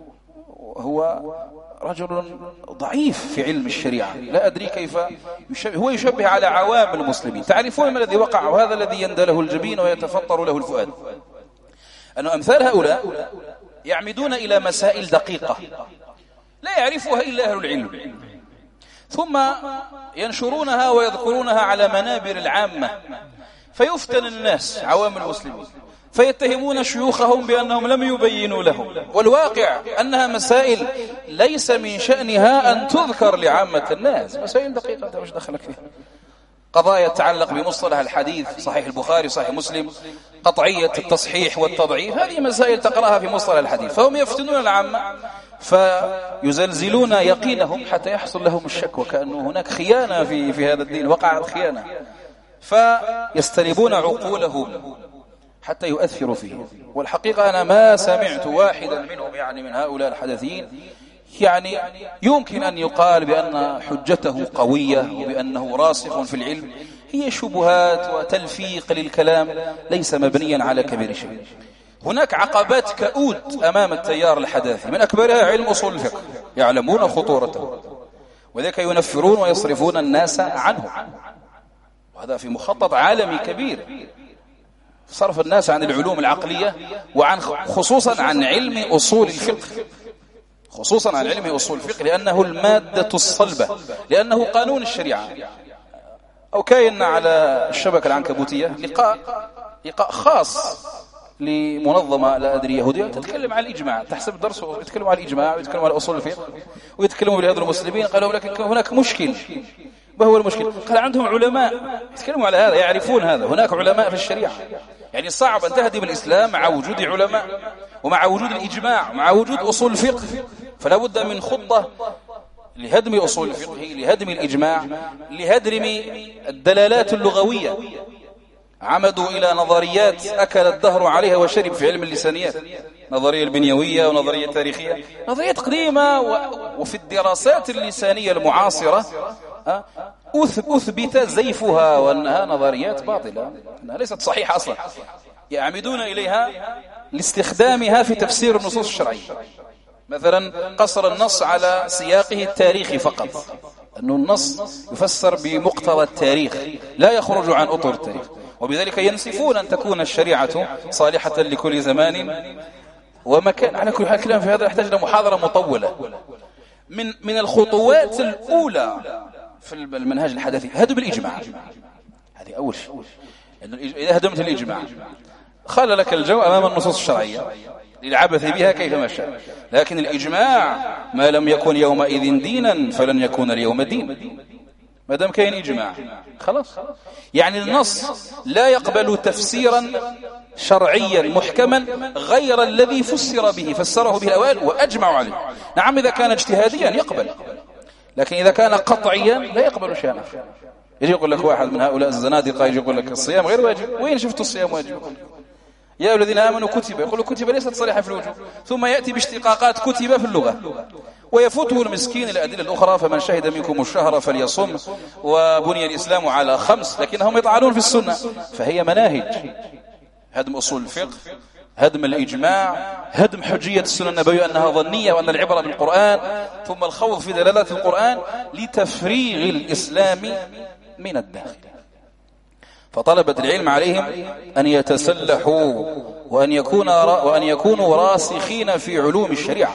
هو رجل ضعيف في علم الشريعة، لا أدري كيف هو يشبه على عوام المسلمين. تعرفون ما الذي وقع، وهذا الذي يندله الجبين ويتفطر له الفؤاد، أن أمثال هؤلاء يعمدون إلى مسائل دقيقة لا يعرفها إلا أهل العلم، ثم ينشرونها ويذكرونها على منابر العامة، فيفتن الناس عوام المسلمين، فيتهمون شيوخهم بأنهم لم يبينوا لهم، والواقع أنها مسائل ليس من شأنها أن تذكر لعامة الناس، مسائل دقيقة أنت وش دخلك فيها. قضايا تتعلق بمصطلح الحديث، صحيح البخاري صحيح مسلم، قطعية التصحيح والتضعيف، هذه مسائل تقرأها في مصطلح الحديث، فهم يفتنون العامة فيزلزلون يقينهم حتى يحصل لهم الشك، وكأنه هناك خيانة في هذا الدين، وقعت خيانة، فيستنبون عقولهم حتى يؤثروا فيه. والحقيقة أنا ما سمعت واحدا منهم يعني من هؤلاء الحدثيين يعني يمكن أن يقال بأن حجته قوية وبأنه راسخ في العلم، هي شبهات وتلفيق للكلام ليس مبنيا على كبير شيء. هناك عقبات كؤود أمام التيار الحداثي، من أكبرها علم أصول الفقه، يعلمون خطورته، وذلك ينفرون ويصرفون الناس عنه، وهذا في مخطط عالمي كبير، صرف الناس عن العلوم العقلية وعن خصوصا عن علم أصول الفقه، خصوصا عن علم أصول الفقه، لأنه المادة الصلبة، لأنه قانون الشريعة. أو كاين على الشبكة العنكبوتية لقاء خاص لمنظمة لا أدري يهودية تتكلم عن الإجماع، تحسب درس ويتكلموا عن الإجماع ويتكلموا عن أصول الفقه ويتكلموا بهذا المسلمين. قالوا لكن هناك مشكل، ما هو المشكل؟ قال عندهم علماء يتكلموا على هذا، يعرفون هذا، هناك علماء في الشريعة. يعني صعب أن تهدم الإسلام مع وجود علماء ومع وجود الإجماع مع وجود أصول الفقه، فلا بد من خطة لهدم أصول الفقه، لهدم الإجماع، لهدم الدلالات اللغوية. عمدوا إلى نظريات أكل الدهر عليها وشرب في علم اللسانيات، نظرية البنيوية ونظرية التاريخية، نظريات قديمة، وفي الدراسات اللسانية المعاصرة أثبت زيفها وأنها نظريات باطلة، أنها ليست صحيحة أصلا، يعمدون إليها لاستخدامها في تفسير النصوص الشرعية. مثلا قصر النص على سياقه التاريخي فقط، أنه النص يفسر بمقتضى التاريخ لا يخرج عن أطر التاريخ، وبذلك ينسفون أن تكون الشريعة صالحة لكل زمان ومكان. على كل حال الكلام في هذا يحتاج إلى محاضرة مطولة. من الخطوات الأولى في المنهج الحدثي هدم الإجماع، هذه أول شيء. إذا هدمت الإجماع خلى لك الجو أمام النصوص الشرعية للعبث بها كيفما شاء، لكن الإجماع ما لم يكن يومئذ دينا فلن يكون اليوم دين، ما دام كاين إجماع خلاص. يعني النص لا يقبل تفسيرا شرعيا محكما غير الذي فسره به الأوائل وأجمعوا عليه. نعم إذا كان اجتهاديا يقبل، لكن إذا كان قطعيا لا يقبل شيئا. يجي يقول لك واحد من هؤلاء الزنادقة يجي يقول لك الصيام غير واجب، وين شفت الصيام واجب؟ يا الذين آمنوا كتب، يقول كتب ليست صريحة في الوجوب، ثم يأتي باشتقاقات كتب في اللغة، ويفوته المسكين الأدلة الأخرى، فمن شهد منكم الشهر فليصم، وبني الإسلام على 5، لكنهم يطعنون في السنة. فهي مناهج هدم أصول الفقه، هدم الإجماع، هدم حجية السنة النبوية أنها ظنية وأن العبرة بالقرآن، ثم الخوض في دلالات القرآن لتفريغ الإسلام من الداخل. فطلبة العلم عليهم أن يتسلحوا وأن يكونوا راسخين في علوم الشريعة.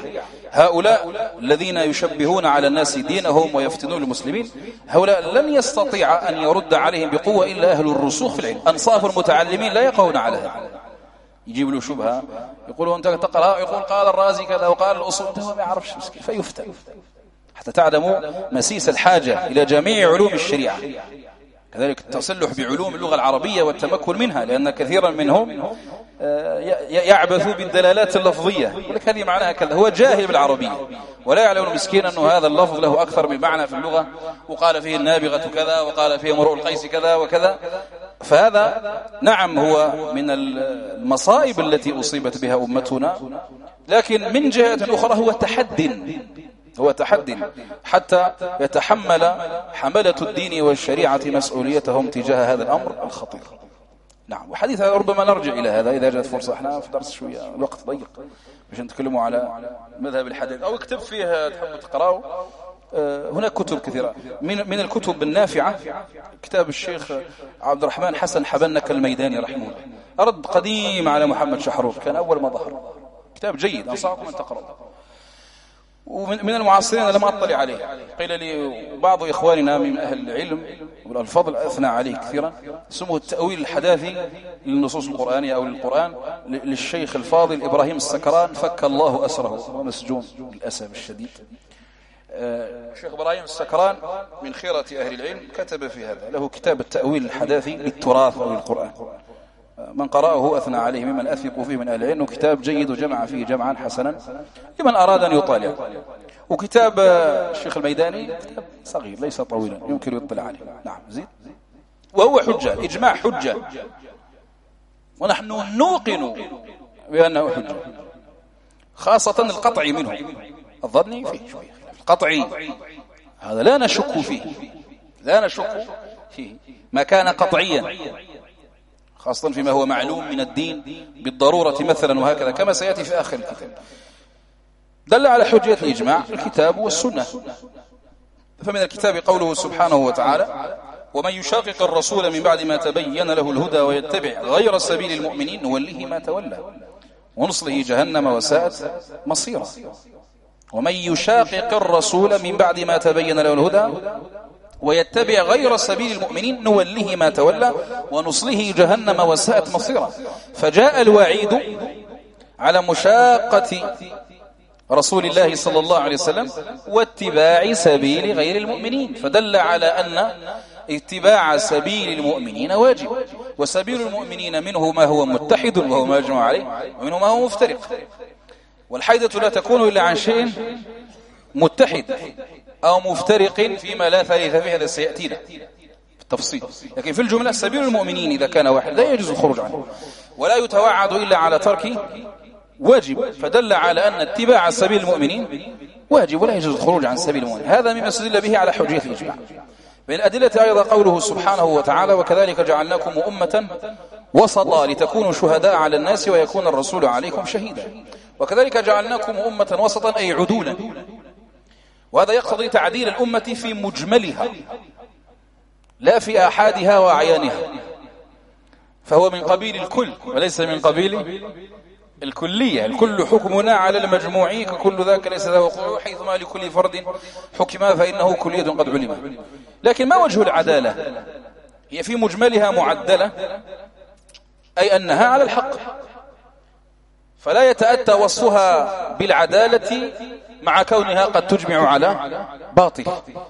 هؤلاء الذين يشبهون على الناس دينهم ويفتنون المسلمين، هؤلاء لن يستطيع أن يرد عليهم بقوة إلا أهل الرسوخ في العلم. أنصاف المتعلمين لا يقعون على هذا، يجيب له شبهة يقولوا أنت تقرأ، يقول قال الرازي كذا وقال الأصول، هو ما يعرفش مسكين فيفتن. حتى تعلموا مسيس الحاجة إلى جميع علوم الشريعة، كذلك التسلح بعلوم اللغة العربية والتمكن منها، لأن كثيرا منهم يعبث بالدلالات اللفظية، ولك هذه معناها كذا، هو جاهل بالعربية ولا يعلم المسكين أنه هذا اللفظ له أكثر من معنى في اللغة، وقال فيه النابغة كذا وقال فيه امرؤ القيس كذا وكذا. فهذا نعم هو من المصائب التي أصيبت بها أمتنا، لكن من جهة أخرى هو تحدي حتى يتحمل حملة الدين والشريعة مسؤوليتهم تجاه هذا الأمر الخطير. نعم، وحديث ربما نرجع إلى هذا إذا جاءت فرصة. احنا في درس شوية الوقت ضيق باش نتكلموا على مذهب الحديث، أو اكتب فيه تحب تقرأه. هناك كتب كثيرة من الكتب النافعة كتاب الشيخ عبد الرحمن حسن حبنك الميداني رحمه الله، رد قديم على محمد شحرور، كان أول ما ظهر، كتاب جيد أنصحكم أن تقرأه. ومن المعاصرين لم أطلع عليه، قيل لي بعض إخواننا من أهل العلم والفضل أثنى عليه كثيرا، اسمه التأويل الحداثي للنصوص القرآنية أو للقرآن للشيخ الفاضل إبراهيم السكران، فك الله أسره ومسجون للأسف الشديد. الشيخ إبراهيم السكران من خيرة أهل العلم، كتب في هذا، له كتاب التأويل الحداثي للتراث أو للقرآن، من قرأه أثنى عليه ممن أثق فيه من أهل العلم، وكتاب جيد وجمع فيه جمعا حسنا لمن أراد أن يطالع. وكتاب الشيخ الميداني كتاب صغير ليس طويلا يمكن يطلع عليه. نعم زيد، وهو حجة، إجماع حجة، ونحن نوقن بأنه حجة، خاصة القطعي منه، الظني فيه شوية، القطعي هذا لا نشك فيه، ما كان قطعيا خاصة فيما هو معلوم من الدين بالضرورة مثلا، وهكذا كما سيأتي في آخر الكتاب. دل على حجية الإجماع الكتاب والسنة. فمن الكتاب قوله سبحانه وتعالى: ومن يشاقق الرسول من بعد ما تبين له الهدى ويتبع غير سبيل المؤمنين نوله ما تولى ونصله جهنم وساءت مصيرا. ومن يشاقق الرسول من بعد ما تبين له الهدى ويتبع غير سبيل المؤمنين نوله ما تولى ونصله جهنم وساءت مصيرا. فجاء الوعيد على مشاقة رسول الله صلى الله عليه وسلم واتباع سبيل غير المؤمنين، فدل على أن اتباع سبيل المؤمنين واجب، وسبيل المؤمنين منه ما هو متحد وهو ما يجمع عليه، ومنه ما هو مفترق. والحيدة لا تكون إلا عن شيء متحد أو مفترق فيما لا ثالث فيه، هذا سيأتينا في التفصيل. لكن في الجملة سبيل المؤمنين إذا كان واحد لا يجوز الخروج عنه، ولا يتوعد إلا على ترك واجب، فدل على أن اتباع سبيل المؤمنين واجب ولا يجوز الخروج عن سبيل المؤمنين. هذا مما استدل به على حجية الإجماع. من الأدلة أيضا قوله سبحانه وتعالى: وكذلك جعلناكم أمة وسطا لتكونوا شهداء على الناس ويكون الرسول عليكم شهيدا. وكذلك جعلناكم أمة وسطا أي عدولا، وهذا يقتضي تعديل الأمة في مجملها لا في آحادها وأعيانها، فهو من قبيل الكل وليس من قبيل الكلية. الكل حكمنا على المجموع ككل ذاك ليس له وقوع، حيثما لكل فرد حكما فإنه كلية قد علم. لكن ما وجه العدالة؟ هي في مجملها معدلة، أي أنها على الحق، فلا يتأتى وصفها بالعدالة مع كونها قد تجمع على باطل.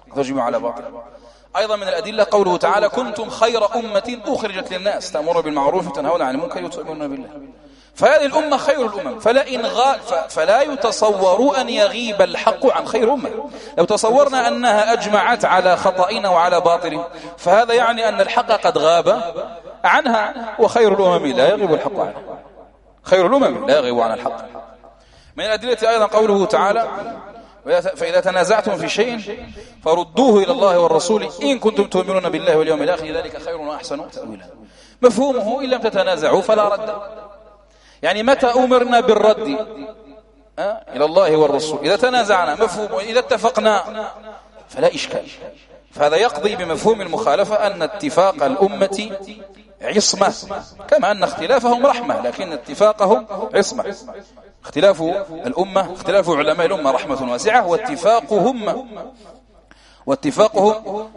أيضا من الأدلة قوله تعالى: كنتم خير أمة أخرجت للناس تأمرون بالمعروف وتنهون عن المنكر وتؤمنون بالله. فهذه الأمة خير الأمم، فلا يتصور أن يغيب الحق عن خير أمة. لو تصورنا أنها أجمعت على خطأنا وعلى باطل، فهذا يعني أن الحق قد غاب عنها، وخير الأمم لا يغيب الحق عنها، خير الأمم لا يغيب عن الحق. من الأدلة أيضا قوله تعالى: فإذا تنازعتم في شيء فردوه إلى الله والرسول إن كنتم تؤمنون بالله واليوم الآخر ذلك خير وأحسن تأويلا. مفهومه: إن لم تتنازعوا فلا رد. يعني متى أمرنا بالرد؟ إلى الله والرسول. إذا تنازعنا مفهوم، إذا اتفقنا فلا إشكال. فهذا يقضي بمفهوم المخالفة أن اتفاق الأمة عصمة، كما أن اختلافهم رحمة، لكن اتفاقهم عصمة. اختلاف الأمة، اختلاف علماء الأمة رحمة واسعة، واتفاقهم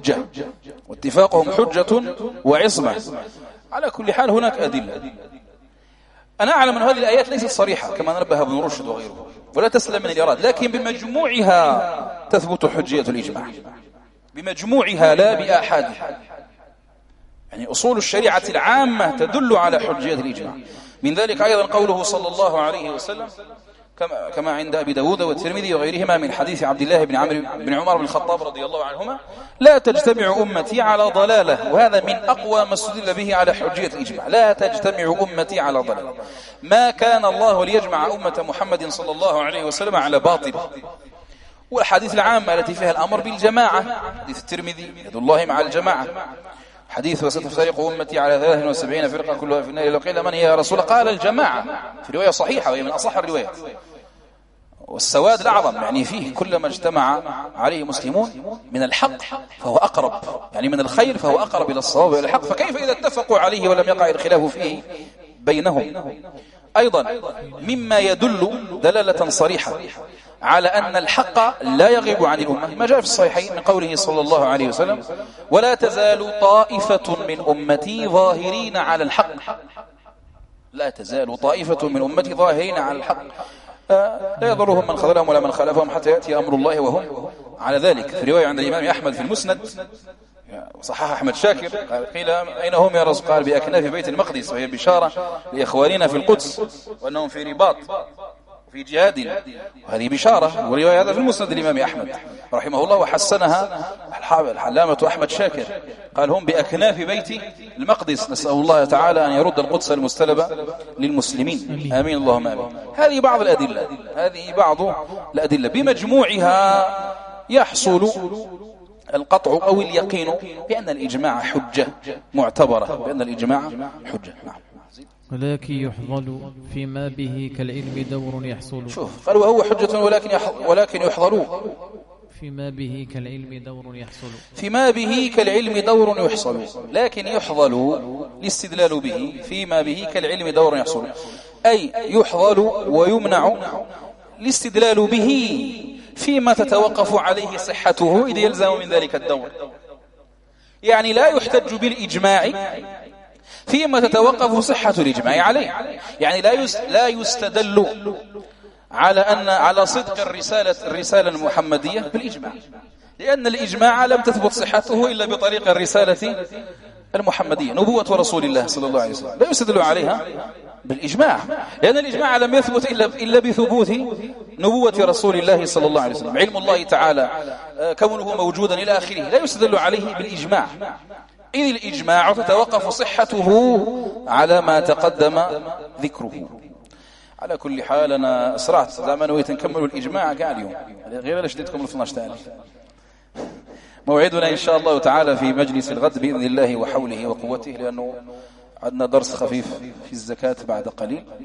حجة وعصمة. على كل حال هناك أدلة. أنا أعلم أن هذه الآيات ليست صريحة كما نبه ابن رشد وغيره، ولا تسلم من الإرادة، لكن بمجموعها تثبت حجية الإجماع، بمجموعها لا بآحادها. يعني أصول الشريعة العامة تدل على حجية الإجماع. من ذلك أيضا قوله صلى الله عليه وسلم كما عند أبي داود والترمذي وغيرهما من حديث عبد الله بن عمر بن الخطاب رضي الله عنهما: لا تجتمع أمتي على ضلالة. وهذا من أقوى ما استدل به على حجية الإجماع. لا تجتمع أمتي على ضلالة. ما كان الله ليجمع أمة محمد صلى الله عليه وسلم على باطل. والحديث العامة التي فيها الأمر بالجماعة، حديث الترمذي: يد الله مع الجماعة. حديث: وستفترق أمتي على 73 فرقة كلها في النار. لو قيل من هي يا رسول؟ قال الجماعة، في رواية صحيحة وهي من أصح الروايات. والسواد الأعظم يعني فيه كلما اجتمع عليه مسلمون من الحق فهو أقرب، يعني من الخير فهو أقرب إلى الصواب وإلى الحق. فكيف إذا اتفقوا عليه ولم يقع الخلاف فيه بينهم؟ أيضا مما يدل دلالة صريحة على أن الحق لا يغيب عن الأمة ما جاء في الصحيحين من قوله صلى الله عليه وسلم: ولا تزال طائفة من أمتي ظاهرين على الحق. لا تزال طائفة من أمتي ظاهرين على الحق لا يضرهم من خذلهم ولا من خالفهم حتى يأتي أمر الله وهم على ذلك. في رواية عند الإمام أحمد في المسند صحح أحمد شاكر قيل: أين هم يا رسول؟ قال: بأكناف بيت المقدس، وهي بشارة لإخواننا في القدس وأنهم في رباط في جهاد. وهذه بشارة، ورواية هذا في المسند الإمام أحمد رحمه الله، وحسنها العلامة أحمد شاكر، قال: هم بأكناف بيت المقدس. نسأل الله تعالى أن يرد القدس المستلبة للمسلمين، آمين اللهم آمين. هذه بعض الأدلة بمجموعها يحصل القطع أو اليقين بأن الإجماع حجة معتبرة، بأن الإجماع حجة. نعم. ولكن يحضل فيما به كالعلم دور يحصل. شوف، قال: وهو حجة ولكن يحضل فيما به كالعلم دور يحصل. فيما به كالعلم دور يحصل، لكن يحضل الاستدلال به فيما به كالعلم دور يحصل، أي يحضل ويمنع الاستدلال به فيما تتوقف عليه صحته إذ يلزم من ذلك الدور. يعني لا يحتج بالإجماع فيما تتوقف صحة الإجماع عليه. يعني لا يستدل على صدق الرسالة المحمدية بالإجماع، لأن الإجماع لم تثبت صحته إلا بطريق الرسالة المحمدية، نبوة رسول الله صلى الله عليه وسلم. لا يستدل عليها بالإجماع، لأن الإجماع لم يثبت إلا بثبوت نبوة رسول الله صلى الله عليه وسلم. علم الله تعالى كونه موجودا إلى آخره لا يستدل عليه بالإجماع، إذ الإجماع تتوقف صحته على ما تقدم ذكره. على كل حال أنا أسرعت زمان ويتنكملوا الإجماع قاعد اليوم غير ليش ديتكم 12 تاني. موعدنا إن شاء الله تعالى في مجلس الغد بإذن الله وحوله وقوته، لأنه عندنا درس خفيف في الزكاة بعد قليل.